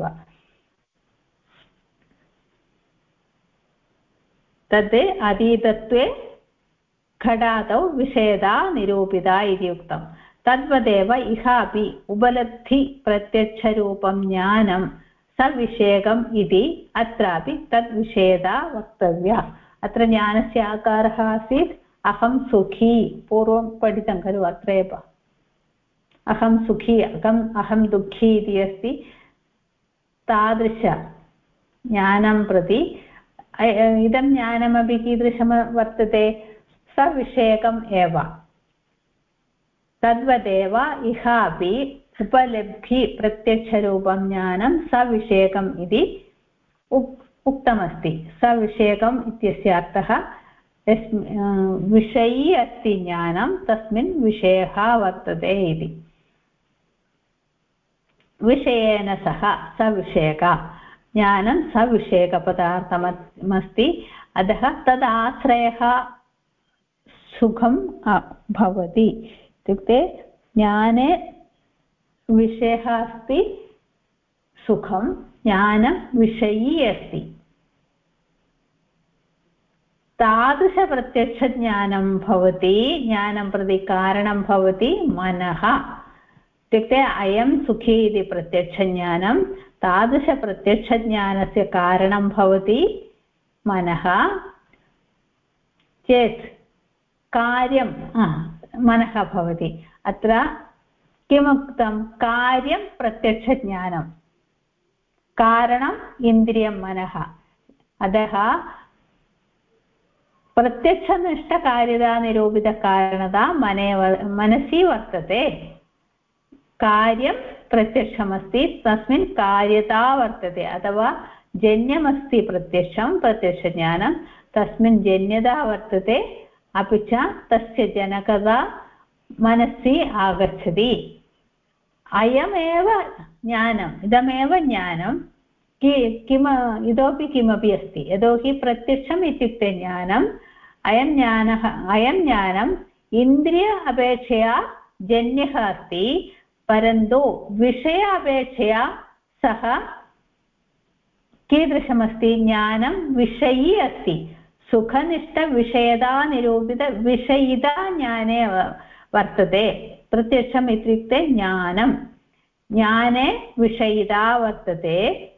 तद् अतीतत्वे घटादौ विषयता निरूपिता इति उक्तं तद्वदेव इहापि उपलब्धिप्रत्यक्षरूपं ज्ञानं सविषयकम् इति अत्रापि तद्विषयता वक्तव्या। अत्र ज्ञानस्य आकारः आसीत् अहं सुखी, पूर्वं पठितं खलु अत्र एव अहं सुखी अहं दुःखी इति अस्ति। तादृश ज्ञानं प्रति इदं ज्ञानमपि कीदृशं वर्तते, सविषयकम् एव। तद्वदेव इहापि उपलब्धिप्रत्यक्षरूपं ज्ञानं सविषयकम् इति उक्तमस्ति। सविषयकम् इत्यस्य अर्थः विषयी अस्ति ज्ञानं, तस्मिन् विषयः वर्तते इति। विषयेन सह सविषयक ज्ञानं सविषयकपदार्थमस्ति, अतः तदाश्रयः सुखं भवति। इत्युक्ते ज्ञाने विषयः अस्ति सुखं, ज्ञानं विषयी अस्ति। तादृशप्रत्यक्षज्ञानं भवति, ज्ञानं प्रति कारणं भवति मनः। इत्युक्ते अयं सुखी इति प्रत्यक्षज्ञानं, तादृशप्रत्यक्षज्ञानस्य कारणं भवति मनः चेत् कार्यं मनः भवति। अत्र किमुक्तं, कार्यं प्रत्यक्षज्ञानं, कारणम् इन्द्रियं मनः। अतः प्रत्यक्षनिष्ठकार्यता निरूपितकारणता मनसि वर्तते। कार्यं प्रत्यक्षमस्ति, तस्मिन् कार्यता वर्तते, अथवा जन्यमस्ति प्रत्यक्षं प्रत्यक्षज्ञानं, तस्मिन् जन्यता वर्तते, अपि च तस्य जनकता मनसि आगच्छति। अयमेव ज्ञानम्, इदमेव ज्ञानं। इतोपि किमपि अस्ति, यतोहि प्रत्यक्षम् इत्युक्ते ज्ञानम्। अयं ज्ञानम् इन्द्रिय अपेक्षया जन्यः अस्ति, परन्तु विषय अपेक्षया सः कीदृशमस्ति, ज्ञानं विषयी अस्ति। सुखनिष्ठविषयता निरूपितविषयिता ज्ञाने वर्तते। प्रत्यक्षम् इत्युक्ते ज्ञानं, ज्ञाने विषयिता वर्तते।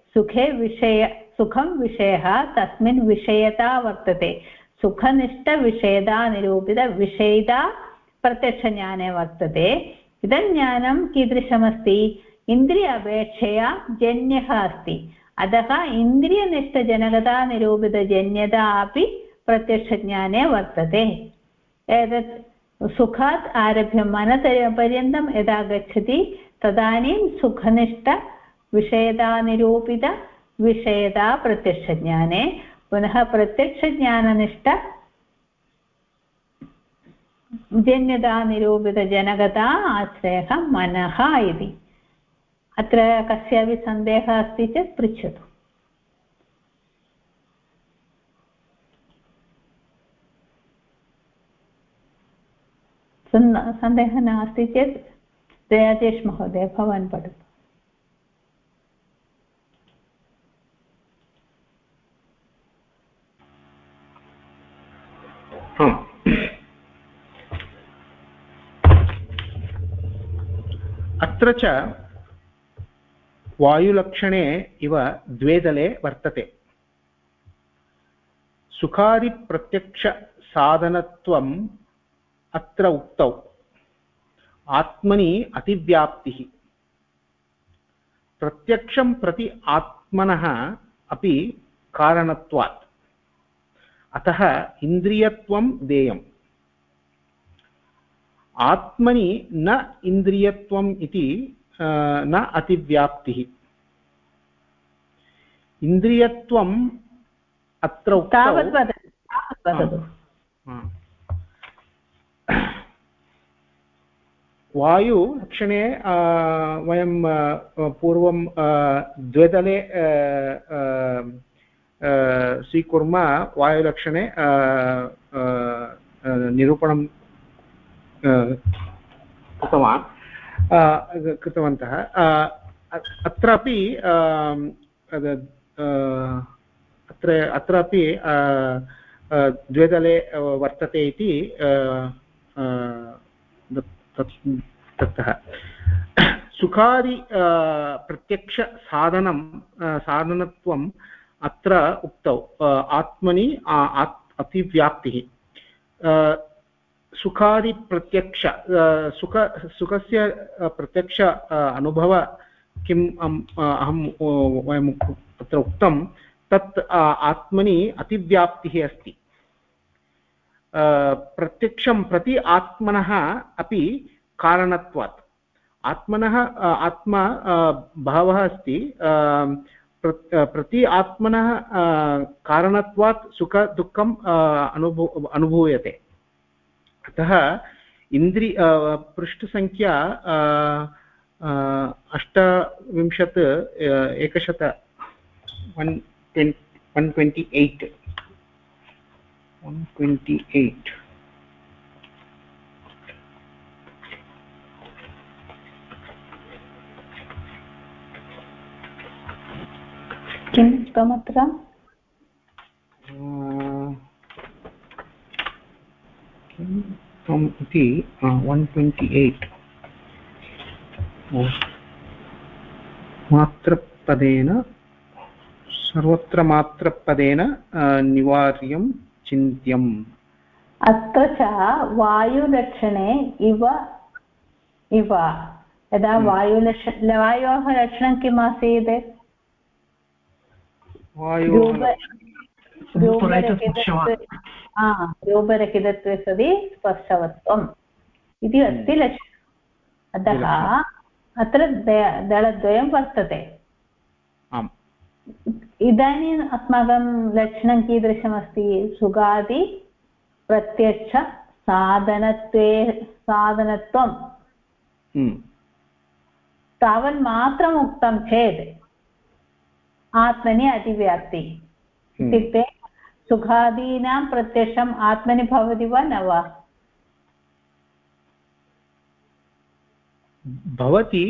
सुखं विषयः, तस्मिन् विषयता वर्तते। सुखनिष्ठविषयता निरूपितविषयिता प्रत्यक्षज्ञाने वर्तते। इदं ज्ञानं कीदृशमस्ति, इन्द्रिय अपेक्षया जन्यः अस्ति, अतः इन्द्रियनिष्ठजनकता निरूपितजन्यता अपि प्रत्यक्षज्ञाने वर्तते। एतत् सुखात् आरभ्य मनपर्यन्तं यदा गच्छति तदानीं सुखनिष्ठविषयता निरूपितविषयता प्रत्यक्षज्ञाने, पुनः प्रत्यक्षज्ञाननिष्ठ जन्यता निरूपितजनकता आश्रयः मनः इति। अत्र कस्यापि सन्देहः अस्ति चेत् पृच्छतु। सन्देहः नास्ति चेत् राजेश महोदय भवान् पठतु। अत्र च वायुलक्षणे इव द्वेदले वर्तते। सुखादिप्रत्यक्षसाधनत्वम् अत्र उक्तौ, आत्मनि अतिव्याप्तिः, प्रत्यक्षं प्रति आत्मनः अपि कारणत्वात्, अतः इन्द्रियत्वं देयम्। आत्मनि न इन्द्रियत्वम् इति न अतिव्याप्तिः। इन्द्रियत्वम् अत्र उक्तौ। वायुलक्षणे वयं पूर्वं द्वेदले स्वीकुर्मः। वायुलक्षणे निरूपणं कृतवन्तः। अत्रापि अत्रापि द्वेदले वर्तते इति ततः सुखादि साधनत्वम् अत्र उक्तौ आत्मनि अतिव्याप्तिः सुखादिप्रत्यक्ष सुखस्य प्रत्यक्ष अनुभव किम् वयम् अत्र उक्तं तत् आत्मनि अतिव्याप्तिः अस्ति प्रत्यक्षं प्रति आत्मनः अपि कारणत्वात् आत्मनः आत्मा भावः अस्ति प्रति आत्मनः कारणत्वात् सुख दुःखम् अनुभूयते अतः पृष्ठसङ्ख्या 128 किम् उक्तमत्र इति 128 मात्रपदेन सर्वत्र मात्रपदेन निवार्यं चिन्त्यम् अत्र च वायुलक्षणे इव यदा वायोः लक्षणं किम् आसीत् रूपरहितत्वे सति स्पर्शवत्वम् इति अस्ति लक्षणम् अतः अत्र दलद्वयं वर्तते इदानीम् अस्माकं लक्षणं कीदृशमस्ति सुखादि प्रत्यक्ष साधनत्वं तावन्मात्रम् उक्तं चेत् आत्मनि अतिव्याप्ति इत्युक्ते सुखादीनां प्रत्यक्षम् आत्मनि भवति वा न वा भवति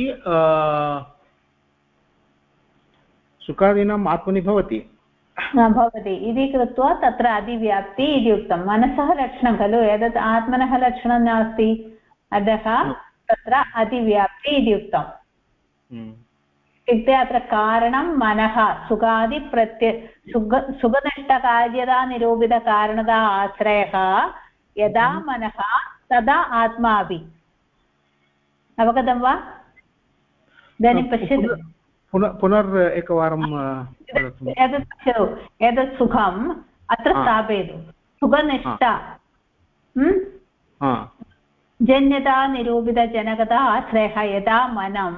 सुखादीनाम् आत्मनि भवति इति कृत्वा तत्र अधिव्याप्ति इति उक्तं मनसः लक्षणं खलु एतत् आत्मनः लक्षणं नास्ति अतः तत्र अधिव्याप्ति इति उक्तम् इत्युक्ते अत्र कारणं मनः सुखादि सुखनष्टकार्यता निरूपितकारणता आश्रयः यदा मनः तदा आत्मा अपि अवगतं वा इदानीं पश्यतु पुनर् एकवारं एतत् सुखम् अत्र स्थापयतु सुखनिष्ठा जन्यता निरूपितजनकता आश्रयः यदा मनं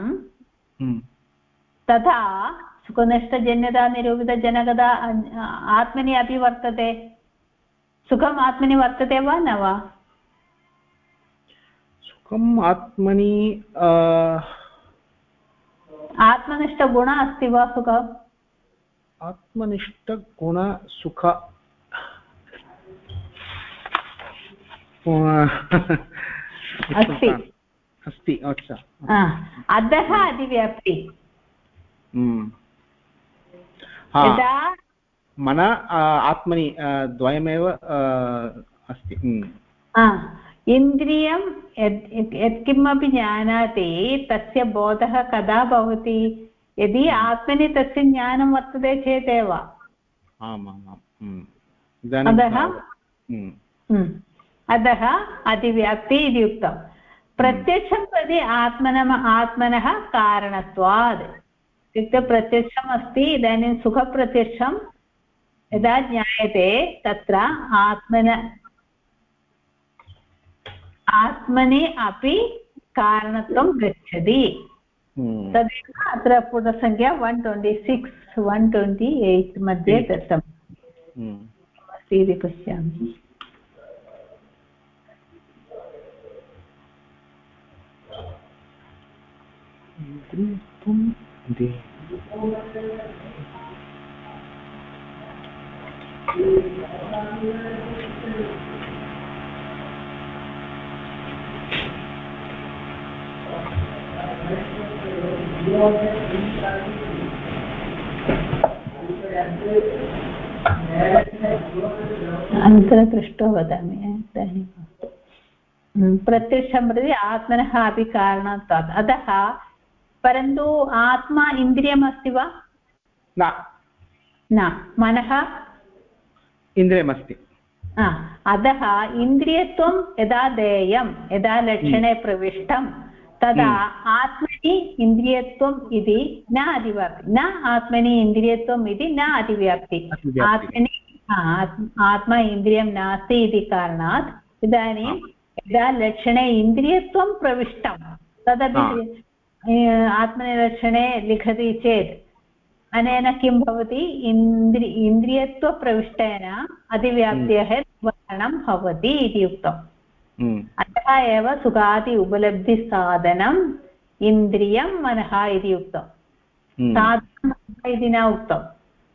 तथा सुखनष्टजन्यता निरूपितजनकता आत्मनि अपि वर्तते सुखम् आत्मनि वर्तते वा न वा सुखम् आत्मनि आत्मनिष्ठगुण अस्ति वा सुख आत्मनिष्ठगुण सुख अस्ति अच्छा अतः अधिव्याप्ति यदा मन आत्मनि द्वयमेव अस्ति इन्द्रियं यत्किमपि जानाति तस्य बोधः कदा भवति यदि आत्मनि तस्य ज्ञानं वर्तते चेदेव अतः अधिव्याप्ति इति उक्तं प्रत्यक्षं प्रति आत्मनः कारणत्वात् इत्युक्ते प्रत्यक्षम् अस्ति इदानीं सुखप्रत्यक्षं यदा ज्ञायते तत्र आत्मनि अपि कारणत्वं गच्छति तदेव अत्र पुटसङ्ख्या 126 128 मध्ये दत्तम् अस्ति इति पश्यामि अनन्तरं पृष्ट्वा वदामि इदानीम् प्रत्यक्षं प्रति आत्मनः अपि कारणत्वात् अतः परन्तु आत्मा इन्द्रियमस्ति वा न मनः इन्द्रियमस्ति अतः इन्द्रियत्वं यदा देयं यदा लक्षणे प्रविष्टं तदा आत्मनि इन्द्रियत्वम् इति न अधिव्याप्ति न आत्मनि इन्द्रियत्वम् इति न अधिव्याप्ति आत्मनि आत्मा इन्द्रियं नास्ति इति कारणात् इदानीं यदा लक्षणे इन्द्रियत्वं प्रविष्टं तदपि आत्मनिलक्षणे लिखति चेत् अनेन किं भवति इन्द्रियत्वप्रविष्टेन अधिव्याप्तेः निवारणं भवति इति उक्तम् अतः एव सुखादि उपलब्धिसाधनम् इन्द्रियं मनः इति उक्तं साधनम् इति न उक्तम्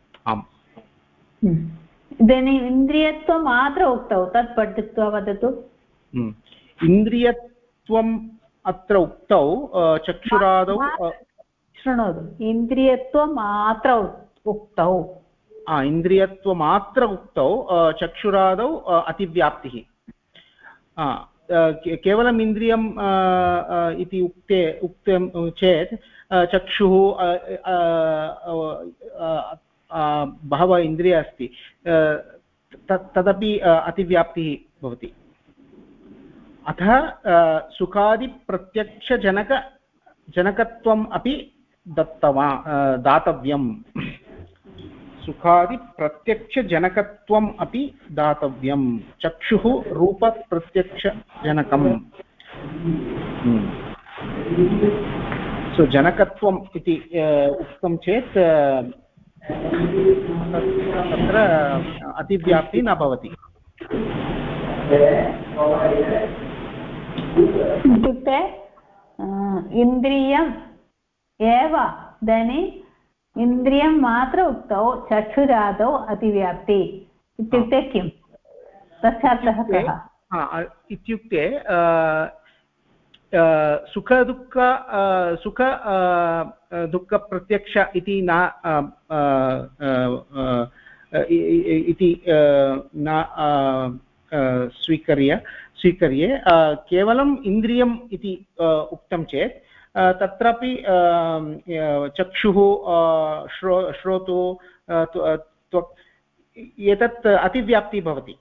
इदानीम् इन्द्रियत्वम् अत्र उक्तौ तत् पठित्वा वदतु इन्द्रियत्वम् अत्र उक्तौ चक्षुरादौ शृणोतु इन्द्रियत्वमात्र उक्तौ इन्द्रियत्वमात्र उक्तौ चक्षुरादौ अतिव्याप्तिः केवलम् इन्द्रियम् इति उक्तं चेत् चक्षुः बहवः इन्द्रिय अस्ति तदपि अतिव्याप्तिः भवति अतः सुखादिप्रत्यक्षजनकत्वम् अपि दातव्यम् सुखादिप्रत्यक्षजनकत्वम् अपि दातव्यम् चक्षुः रूपप्रत्यक्षजनकम् सो जनकत्वम् इति उक्तं चेत् तत्र अतिव्याप्तिः न भवति इत्युक्ते इन्द्रियम् एव इदानीम् इन्द्रियं मात्र उक्तौ चक्षुरादौ अतिव्याप्ति इत्युक्ते किं तस्य अर्थः कः इत्युक्ते सुख दुःखप्रत्यक्ष इति न स्वीक्रिय केवलम् इन्द्रियम् इति उक्तं चेत् तत्रापि चक्षुः श्रोतुः एतत् अतिव्याप्तिः भवति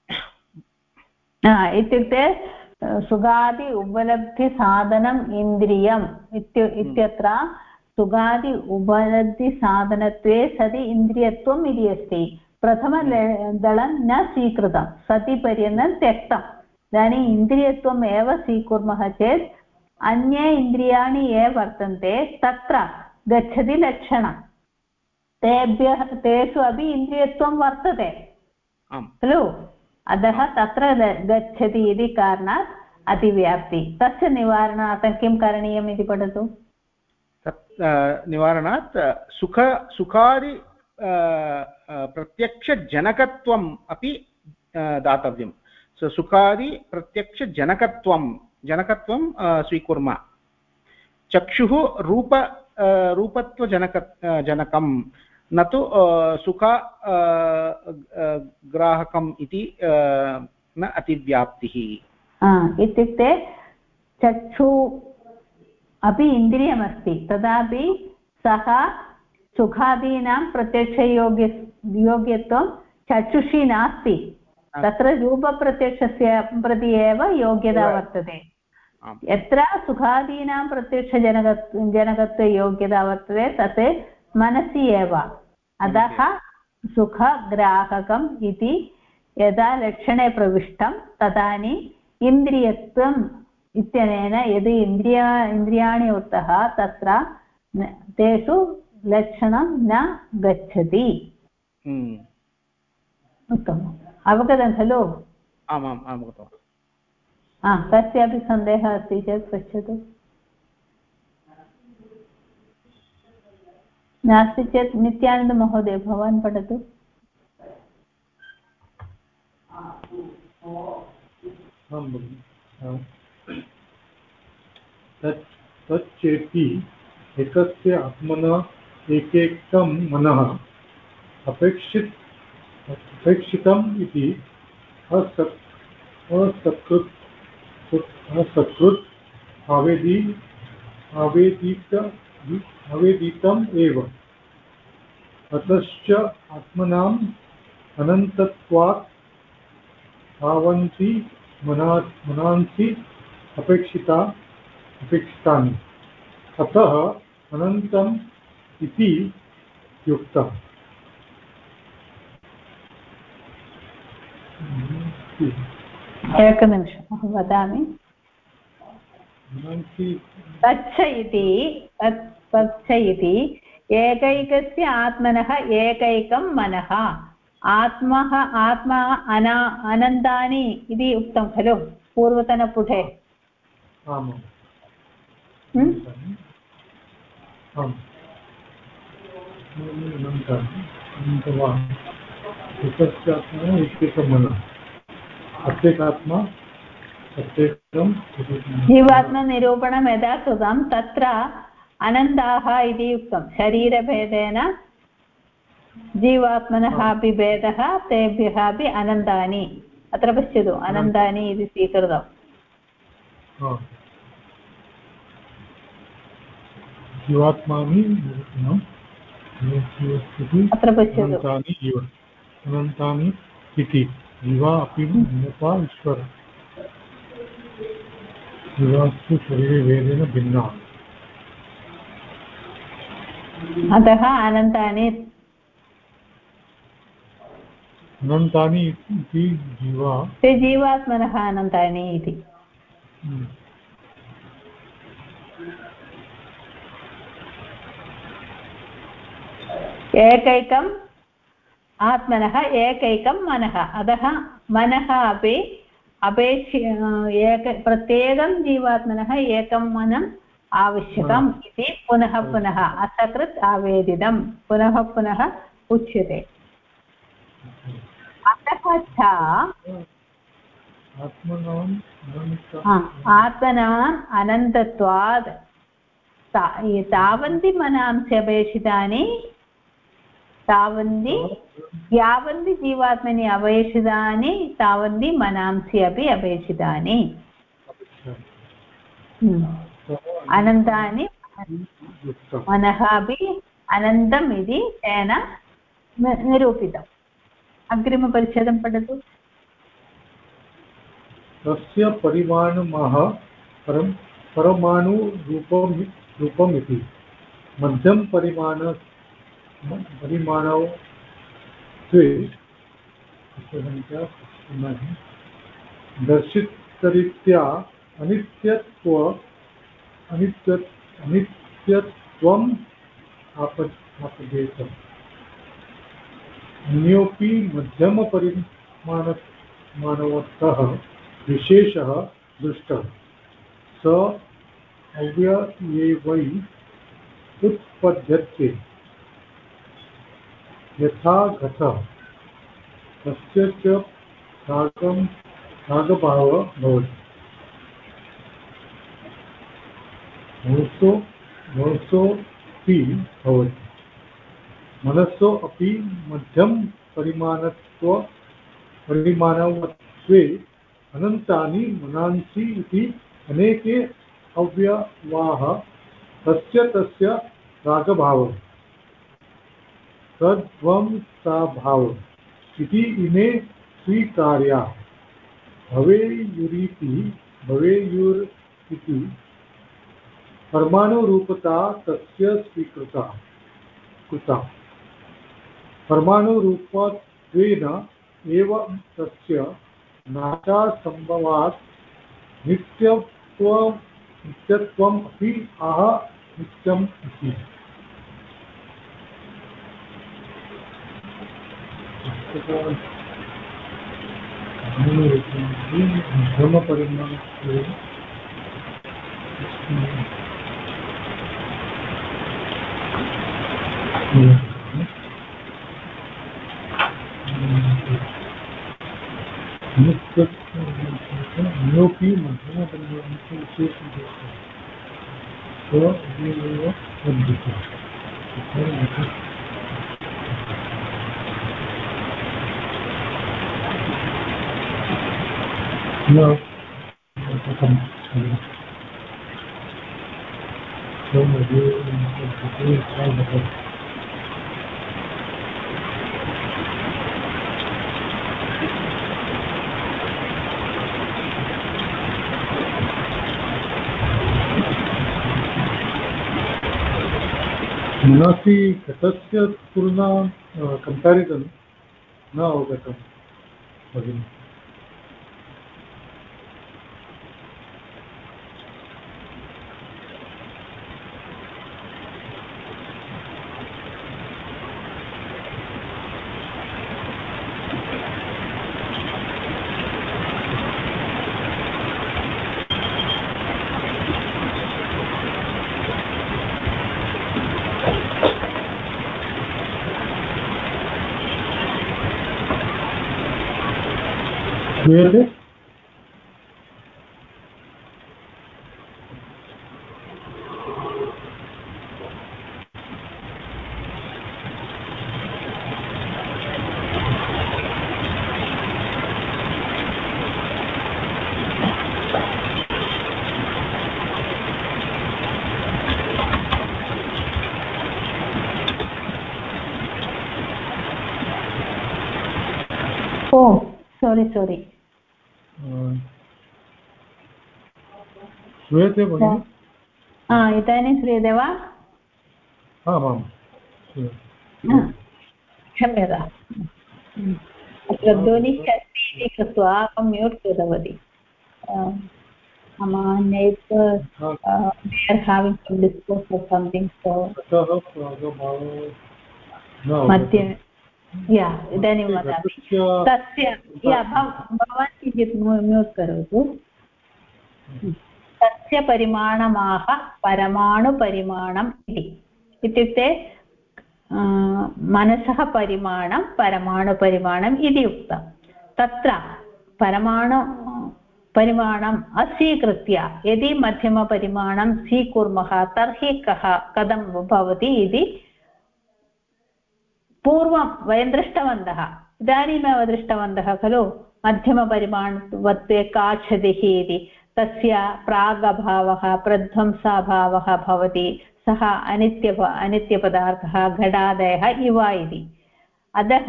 इत्युक्ते सुखादि उपलब्धिसाधनम् इन्द्रियम् इत्यत्र सुखादि उपलब्धिसाधनत्वे सति इन्द्रियत्वम् इति अस्ति प्रथमदलं न स्वीकृतं सति पर्यन्तं त्यक्तम् इदानीम् इन्द्रियत्वम् एव स्वीकुर्मः चेत् अन्ये इन्द्रियाणि ये वर्तन्ते तत्र गच्छति लक्षणं तेषु अपि इन्द्रियत्वं वर्तते खलु अतः तत्र गच्छति इति कारणात् अतिव्याप्ति तस्य निवारणार्थं किं करणीयम् इति पठतु निवारणात् सुखादि प्रत्यक्षजनकत्वम् अपि दातव्यं सुखादि प्रत्यक्षजनकत्वं स्वीकुर्मः चक्षुः रूपत्वजनकं न तु सुखग्राहकम् इति न अतिव्याप्तिः इत्युक्ते चक्षु अपि इन्द्रियमस्ति तदापि सः सुखादीनां प्रत्यक्षयोग्यत्वं चक्षुषी नास्ति तत्र रूपप्रत्यक्षस्य प्रति एव योग्यता वर्तते यत्र सुखादीनां प्रत्यक्षजनकत्वयोग्यता वर्तते तत् मनसि एव अतः सुखग्राहकम् इति यदा लक्षणे प्रविष्टं तदानीम् इन्द्रियत्वम् इत्यनेन यदि इन्द्रियाणि उक्तः तत्र तेषु लक्षणं न गच्छति उत्तमम् अवगतं खलु आमाम् अवगतवान् कस्यापि सन्देहः अस्ति चेत् पृच्छतु नास्ति चेत् नित्यानन्दमहोदय भवान् पठतु तच्चेति एकस्य आत्मनः एकैकं मनः अपेक्षितम् इति असकृत् सकृत् आवेदितम् एव अतश्च आत्मनाम् अनन्तत्वात् भावन्ति मनांसि अपेक्षितानि अतः अनन्तम् इति युक्तम्। एकनिमिषम् वदामि। तच्च इति एकैकस्य आत्मनः एकैकं मनः आत्मा अनन्तानि इति उक्तं खलु पूर्वतनपुटे। जीवात्मनिरूपणं यदा कृतं तत्र अनन्ताः इति उक्तं। शरीरभेदेन जीवात्मनः अपि भेदः, तेभ्यः अपि अनन्तानि। अत्र पश्यतु, अनन्तानि इति स्वीकृतम्। अत्र पश्यतु, अनन्तानि इति जीवा अपि भिन्नता ईश्वर जीवास्तु शरीरे भेदेन भिन्ना अतः अनन्तानि इति जीवा ते जीवात्मनः अनन्तानि इति। एकैकम् आत्मनः एकैकं मनः। अतः मनः अपि प्रत्येकं जीवात्मनः एकं मनम् आवश्यकम् इति पुनः पुनः असकृत् आवेदितं पुनः पुनः उच्यते। अतः च आत्मनाम् अनन्तत्वात् तावन्ति मनांसि अपेक्षितानि यावन्ति जीवात्मनि अपेक्षितानि तावन्ति मनांसि अपि अपेक्षितानि। अनन्तानि मनः अपि अनन्तम् इति तेन निरूपितम्। अग्रिमपरिच्छेदं पठतु। तस्य परिमाणमः परमाणुरूपमिति मध्यम परिमाणौ दर्शितरीत्या अनित्यत्वम् आपद्येत। अन्योपि मध्यमपरिमाणवतः विशेषः दृष्टः स अव्ययवै उत्पद्यते यथा घटः तस्य च भागभावः भवति। मनसोऽपि भवति। मनसो अपि मध्यम परिमाणवत्वे अनन्तानि मनांसि इति अनेके अव्ययाः तस्य रागभावः तद्वंसाभावः इति इमे स्वीकार्या भवेयुरिति परमाणुरूपता तस्य स्वीकृता परमाणुरूपत्वेन एव तस्य नाशासम्भवात् नित्यत्वम् अपि आह नित्यम् इति। अन्योपि मध्यमपरिमाणस्य विशेषः मनसि घटस्य तुलना कम्पारिसन् न अवगतं भगिनि। श्रूयते? सोरि श्रूयते भगिनि? इदानीं श्रूयते वा? आमां क्षम्यताम् अत्र ध्वनिः अस्ति इति कृत्वा अहं म्यूट् कृतवती। मम neighbor they are having some discourse or something, so मध्ये इदानीं वदामि तस्य भवान् किञ्चित् म्यूट् करोतु। तस्य परिमाणमाह परमाणुपरिमाणम् इत्युक्ते मनसः परिमाणं परमाणुपरिमाणम् इति उक्तं। तत्र परमाणुपरिमाणम् अस्वीकृत्य यदि मध्यमपरिमाणं स्वीकुर्मः तर्हि कथं भवति इति पूर्वं वयं दृष्टवन्तः। इदानीमेव दृष्टवन्तः खलु मध्यमपरिमाणवत्वे का क्षतिः इति। तस्य प्रागभावः प्रध्वंसाभावः भवति, सः अनित्यपदार्थः घटादयः इव इति। अतः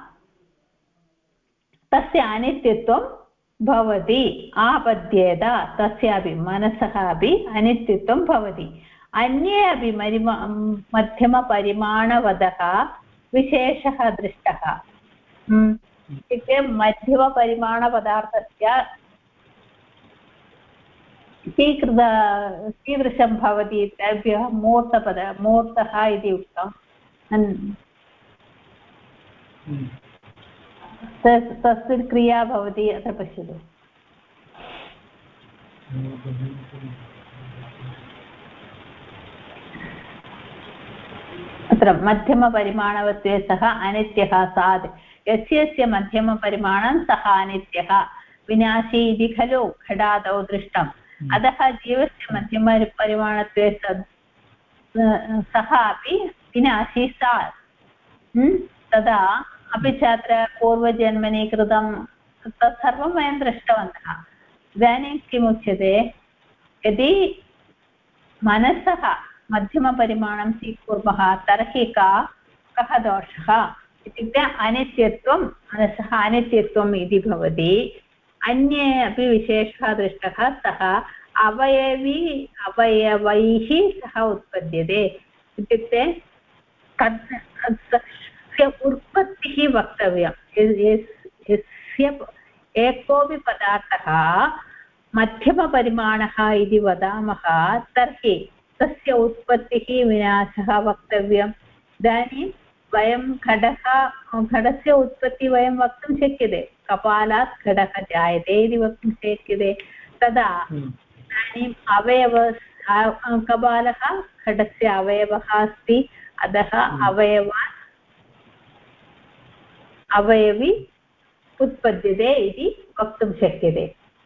तस्य अनित्यत्वं भवति, आपद्येत, तस्यापि मनसः अपि अनित्यत्वं भवति। अन्ये अपि मध्यमपरिमाणवतः विशेषः दृष्टः। इत्युक्ते मध्यमपरिमाणपदार्थस्य कीदृशं भवति इत्येभ्यः मूर्तः इति उक्तम्। तस्य क्रिया भवति अत्र पश्यतु। अत्र मध्यमपरिमाणवत्वे सः अनित्यः सात् यस्य मध्यमपरिमाणं सः अनित्यः विनाशी इति खलु घटादौ दृष्टम्। अतः जीवस्य मध्यमपरिमाणत्वे सः अपि विनाशी सात्। तदा अपि च अत्र पूर्वजन्मनि कृतं तत्सर्वं वयं दृष्टवन्तः। इदानीं किमुच्यते, यदि मनसः मध्यमपरिमाणं स्वीकुर्मः तर्हि कः दोषः इत्युक्ते अनित्यत्वं, मनसः अनित्यत्वम् इति भवति। अन्ये अपि विशेषः दृष्टः, सः अवयवैः सह उत्पद्यते। इत्युक्ते तस्य उत्पत्तिः वक्तव्यं। यस्य एकोऽपि पदार्थः मध्यमपरिमाणः इति वदामः तर्हि तस्य उत्पत्तिः विनाशः वक्तव्यम्। इदानीं वयं घटस्य उत्पत्तिः वयं वक्तुं शक्यते, कपालात् घटः जायते इति वक्तुं शक्यते। तदा इदानीम् कपालः घटस्य अवयवः अस्ति, अतः अवयवी उत्पद्यते इति वक्तुं शक्यते।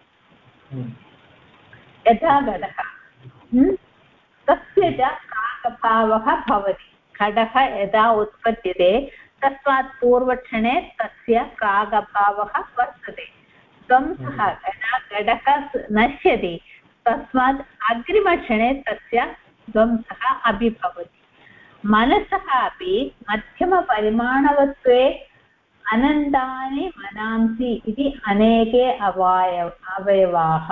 यथा घटः तस्य च काकभावः भवति। घटः यदा उत्पद्यते तस्मात् पूर्वक्षणे तस्य काकभावः वर्तते। ध्वंसः यदा घटः नश्यति तस्मात् अग्रिमक्षणे तस्य ध्वंसः अपि भवति मनसः अपि मध्यमपरिमाणवत्वे अनन्तानि मनांसि इति अनेके अवयवाः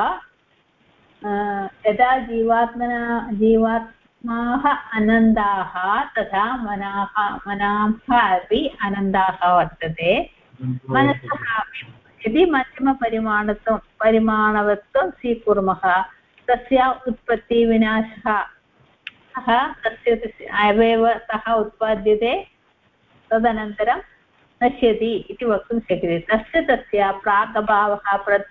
यदा जीवात्माः अनन्ताः तथा मनाः अपि अनन्ताः वर्तते मनसः अपि यदि परिमाणवत्वं स्वीकुर्मः तस्य उत्पत्तिविनाशः तस्य अवयवतः उत्पाद्यते तदनन्तरं नश्यति इति वक्तुं शक्यते तस्य प्रागभावः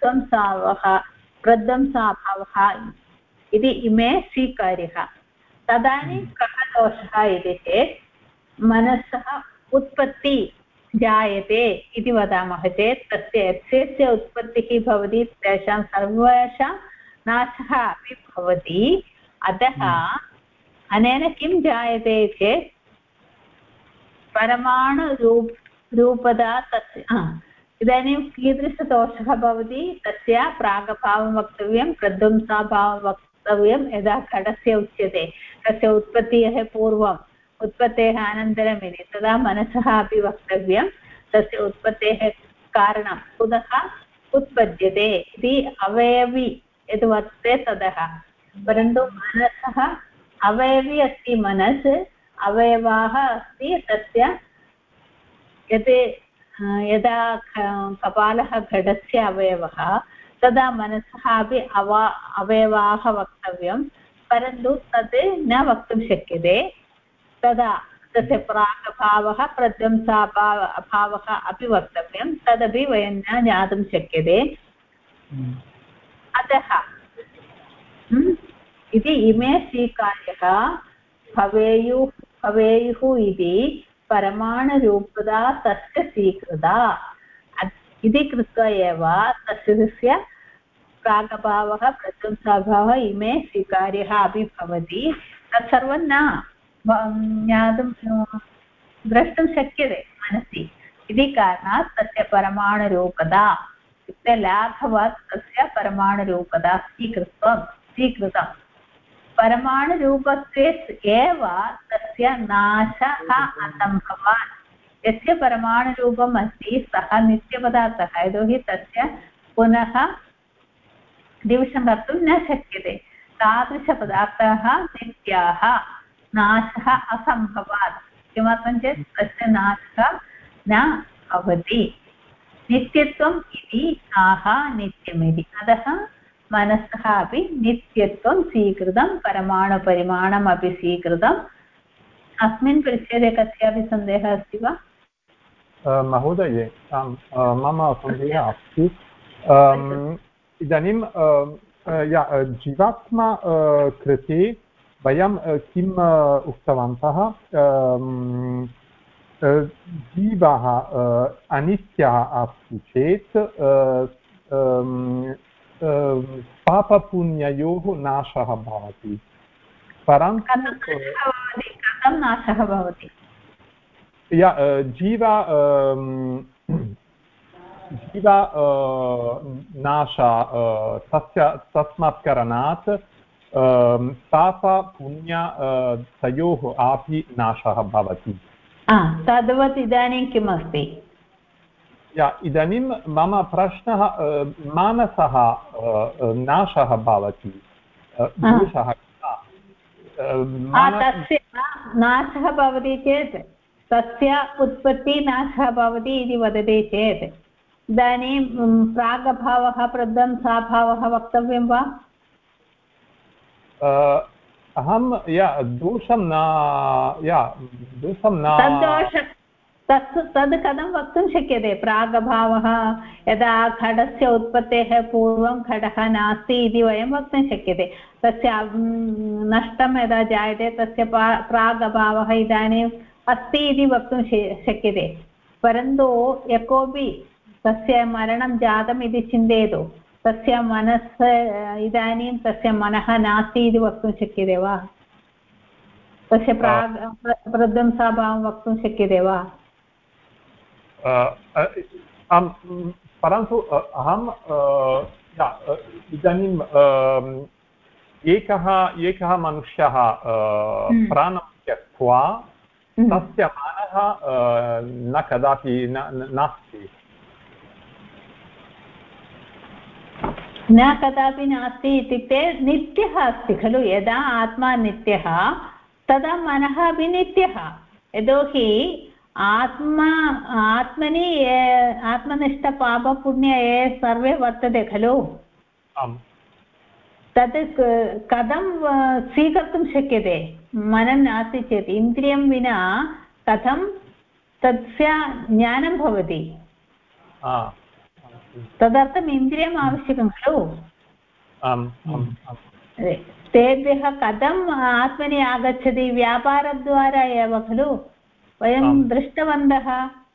प्रध्वंसाभावः इति इमे स्वीकार्यः तदानीं कः दोषः इति चेत् मनसः उत्पत्ति जायते इति वदामः चेत् तस्य यस्य उत्पत्तिः भवति तेषां सर्वेषां नाशः अपि भवति अतः अनेन किं जायते चेत् परमाणुरूपदा तस्य इदानीं कीदृशदोषः भवति तस्य प्रागभावं वक्तव्यं प्रध्वंसाभावं वक्तव्यं यदा घटस्य उच्यते तस्य उत्पत्तेः पूर्वम् उत्पत्तेः अनन्तरम् इति तदा मनसः अपि वक्तव्यं तस्य उत्पत्तेः कारणं कुतः उत्पद्यते इति अवयवी यद् वर्तते ततः परन्तु मनसः अवयवी अस्ति मनस् अवयवाः अस्ति तस्य यदा कपालः घटस्य अवयवः तदा मनसः अपि अवयवाः वक्तव्यं परन्तु तद् न वक्तुं शक्यते तदा तस्य प्रागभावः प्रध्वंसाभावः अपि वक्तव्यं तदपि वयं न ज्ञातुं शक्यते अतः इति इमे स्वीकार्यः भवेयुः इति परमाणुरूपदा तस्य स्वीकृता इति कृत्वा एव तस्य प्रागभावः प्रध्वंसाभावः इमे स्वीकार्यः अपि भवति तत्सर्वं न ज्ञातुं द्रष्टुं शक्यते मनसि इति कारणात् तस्य परमाणुरूपदा इत्युक्ते लाघवात् तस्य परमाणुरूपदा स्वीकृतं परमाणुरूपत्वे एव तस्य नाशः असम्भवात् यस्य परमाणुरूपम् अस्ति सः नित्यपदार्थः यतोहि तस्य पुनः डिविषन् कर्तुं न शक्यते तादृशपदार्थाः नित्याः नाशः असम्भवात् किमर्थं चेत् तस्य नाशः न भवति नित्यत्वम् इति आह नित्यमिति अतः मनसः अपि नित्यत्वं स्वीकृतं परमाणुपरिमाणम् अपि स्वीकृतम् अस्मिन् परिच्छेदे कस्यापि सन्देहः अस्ति वा महोदये मम सन्देहः अस्ति इदानीं जीवात्मा कृते वयं किम् उक्तवन्तः जीवः अनित्यः अस्ति चेत् पापपुण्ययोः नाशः भवति परन्तु कथं नाशः भवति जीवा नाश तस्मात् कारणात् पापपुण्य तयोः अपि नाशः भवति तद्वत् इदानीं किम् अस्ति इदानीं मम प्रश्नः मानसः नाशः भवति दोषः तस्य नाशः भवति चेत् तस्य उत्पत्ति नाशः भवति इति वदति चेत् इदानीं प्रागभावः प्रध्वंसाभावः वक्तव्यं वा अहं दोषं न तद् कथं वक्तुं शक्यते प्रागभावः यदा घटस्य उत्पत्तेः पूर्वं घटः नास्ति इति वयं वक्तुं शक्यते तस्य नष्टं यदा जायते तस्य प्रागभावः इदानीम् अस्ति इति वक्तुं शक्यते परन्तु यः कोऽपि तस्य मरणं जातम् इति चिन्तयतु तस्य मनस् इदानीं तस्य मनः नास्ति इति वक्तुं शक्यते वा तस्य प्रध्वंसाभावं वक्तुं शक्यते वा परन्तु अहं इदानीं एकः मनुष्यः प्राणं त्यक्त्वा तस्य मनः न कदापि नास्ति न कदापि नास्ति इत्युक्ते नित्यः अस्ति खलु यदा आत्मा नित्यः तदा मनः अपि नित्यः यतोहि आत्मनि आत्मनिष्ठपापपुण्य ये सर्वे वर्तते खलु तत् कथं स्वीकर्तुं शक्यते मनः नास्ति चेत् इन्द्रियं विना कथं तस्य ज्ञानं भवति तदर्थम् इन्द्रियम् आवश्यकं खलु तेभ्यः कथम् आत्मनि आगच्छति व्यापारद्वारा एव खलु वयं दृष्टवन्तः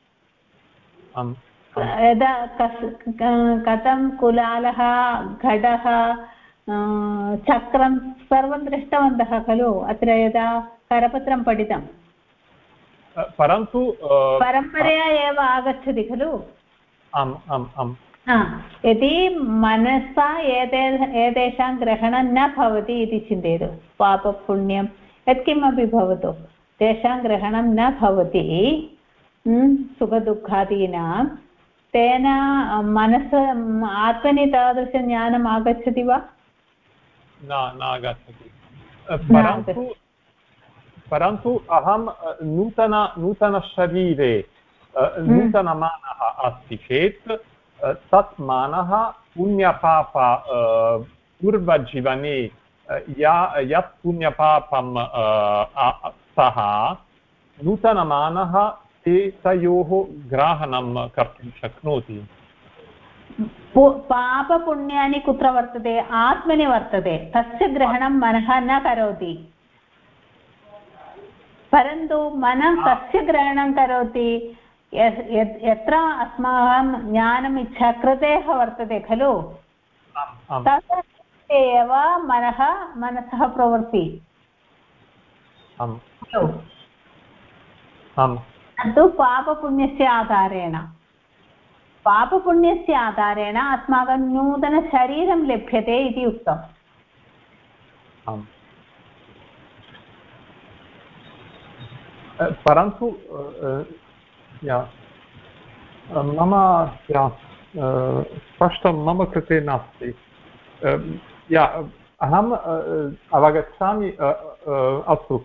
यदा कथं कुलालः घटः चक्रं सर्वं दृष्टवन्तः खलु अत्र यदा करपत्रं पठितं परन्तु परम्परया एव आगच्छति खलु आम् आम् आम् यदि मनसा एतेषां ग्रहणं न भवति इति चिन्तयतु पापपुण्यं यत्किमपि भवतु तेषां ग्रहणं न भवति सुखदुःखादीनां तेन मनस आत्मनि तादृशज्ञानम् आगच्छति वा न आगच्छति परन्तु अहं नूतनशरीरे नूतनमानः अस्ति चेत् तत् मानः पुण्यपाप पूर्वजीवने यत् पुण्यपापं सः नूतनमानः तयोः ग्रहणं कर्तुं शक्नोति पापपुण्यानि कुत्र वर्तते आत्मनि वर्तते तस्य ग्रहणं मनः न करोति परन्तु मनः तस्य ग्रहणं करोति यत्र अस्माकं ज्ञानम् इच्छा कृतेः वर्तते खलु तत्र एव मनसः प्रवृत्ति तत्तु पापपुण्यस्य आधारेण अस्माकं नूतनशरीरं लभ्यते इति उक्तम् परन्तु मम स्पष्टं मम कृते नास्ति अहम् अवगच्छामि अस्तु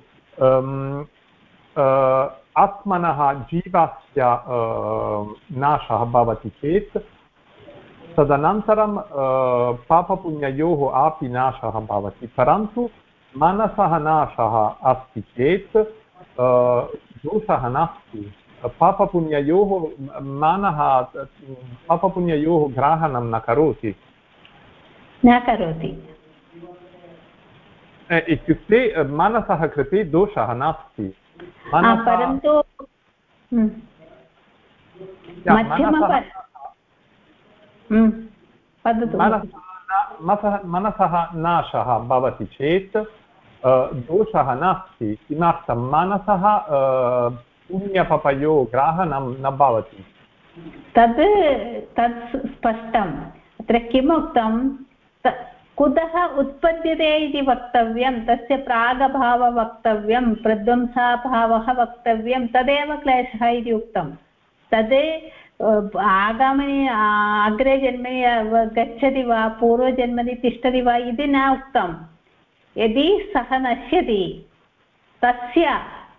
आत्मनः जीवस्य नाशः भवति चेत् तदनन्तरं पापपुण्ययोः अपि नाशः भवति परन्तु मनसः नाशः अस्ति चेत् दोषः नास्ति पापपुण्ययोः मनः पापपुण्ययोः ग्रहणं न करोति इत्युक्ते मनसः कृते दोषः नास्ति परन्तु मनसः नाशः भवति चेत् दोषः नास्ति किमर्थं मनसः पुण्यपापयोः ग्रहणं न भवति तत् स्पष्टम् अत्र किमुक्तं कुतः उत्पद्यते इति वक्तव्यं तस्य प्रागभावः वक्तव्यं प्रध्वंसाभावः वक्तव्यं तदेव क्लेशः इति उक्तं तद् आगामिनि अग्रे जन्मनि गच्छति वा पूर्वजन्मनि तिष्ठति वा इति न उक्तं यदि सः नश्यति तस्य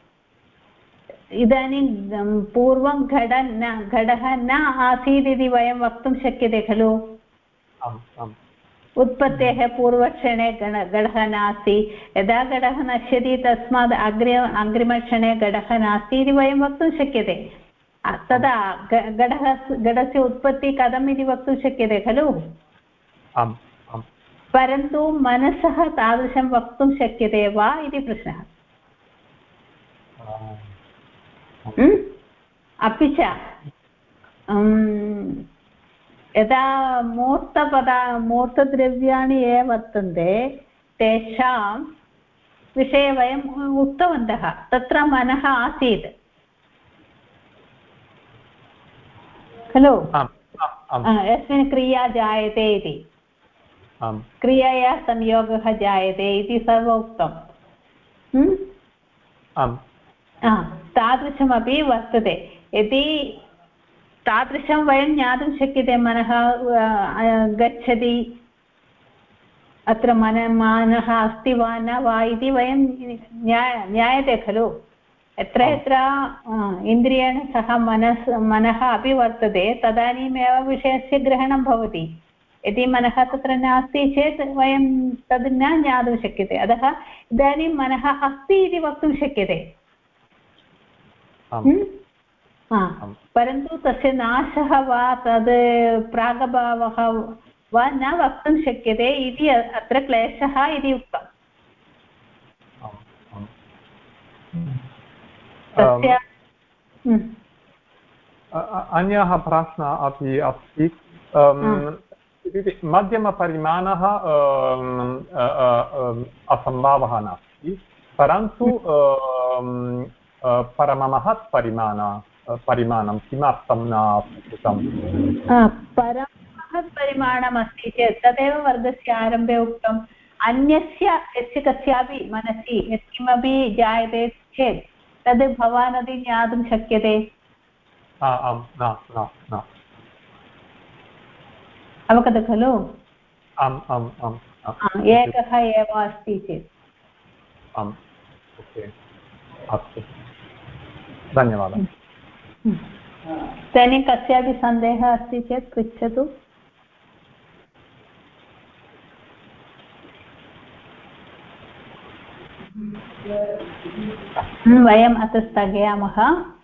इदानीं पूर्वं घटः न आसीत् इति वयं वक्तुं शक्यते खलु उत्पत्तेः पूर्वक्षणे घटः नास्ति यदा घटः नश्यति तस्मात् अग्रिमक्षणे घटः नास्ति इति वयं वक्तुं शक्यते तदा घटस्य उत्पत्तिः कथम् इति वक्तुं शक्यते खलु परन्तु मनसः तादृशं वक्तुं शक्यते वा इति प्रश्नः अपि च यदा मूर्तद्रव्याणि ये वर्तन्ते तेषां विषये वयम् उक्तवन्तः तत्र मनः आसीत् खलु आम् यस्मिन् क्रिया जायते इति आम् क्रियया संयोगः जायते इति सर्वम् उक्तम् आम् तादृशमपि वर्तते यदि तादृशं वयं ज्ञातुं शक्यते मनः गच्छति अत्र मनः अस्ति वा न वा इति वयं ज्ञायते खलु यत्र यत्र इन्द्रियेण सह मनः अपि वर्तते तदानीमेव विषयस्य ग्रहणं भवति यदि मनः तत्र नास्ति चेत् वयं तद् न ज्ञातुं शक्यते अतः इदानीं मनः अस्ति इति वक्तुं शक्यते परन्तु तस्य नाशः वा तद् प्रागभावः वा न वक्तुं शक्यते इति अत्र क्लेशः इति उक्तम् तस्य अन्यः प्रश्नः अपि अस्ति मध्यमपरिमाणः असम्भवः नास्ति परन्तु परममहत् परिमाणं किमर्थं न उक्तं परममहत् परिमाणम् अस्ति चेत् तदेव वर्गस्य आरम्भे उक्तम् अन्यस्य यस्य कस्यापि मनसि यत्किमपि जायते चेत् तद् भवान् अपि ज्ञातुं शक्यते अवगतं खलु आम् आम् आम् एकः एव अस्ति चेत् आम् ओके अस्तु धन्यवादः इदानीं कस्यापि सन्देहः अस्ति चेत् पृच्छतु वयम् अत्र स्थगयामः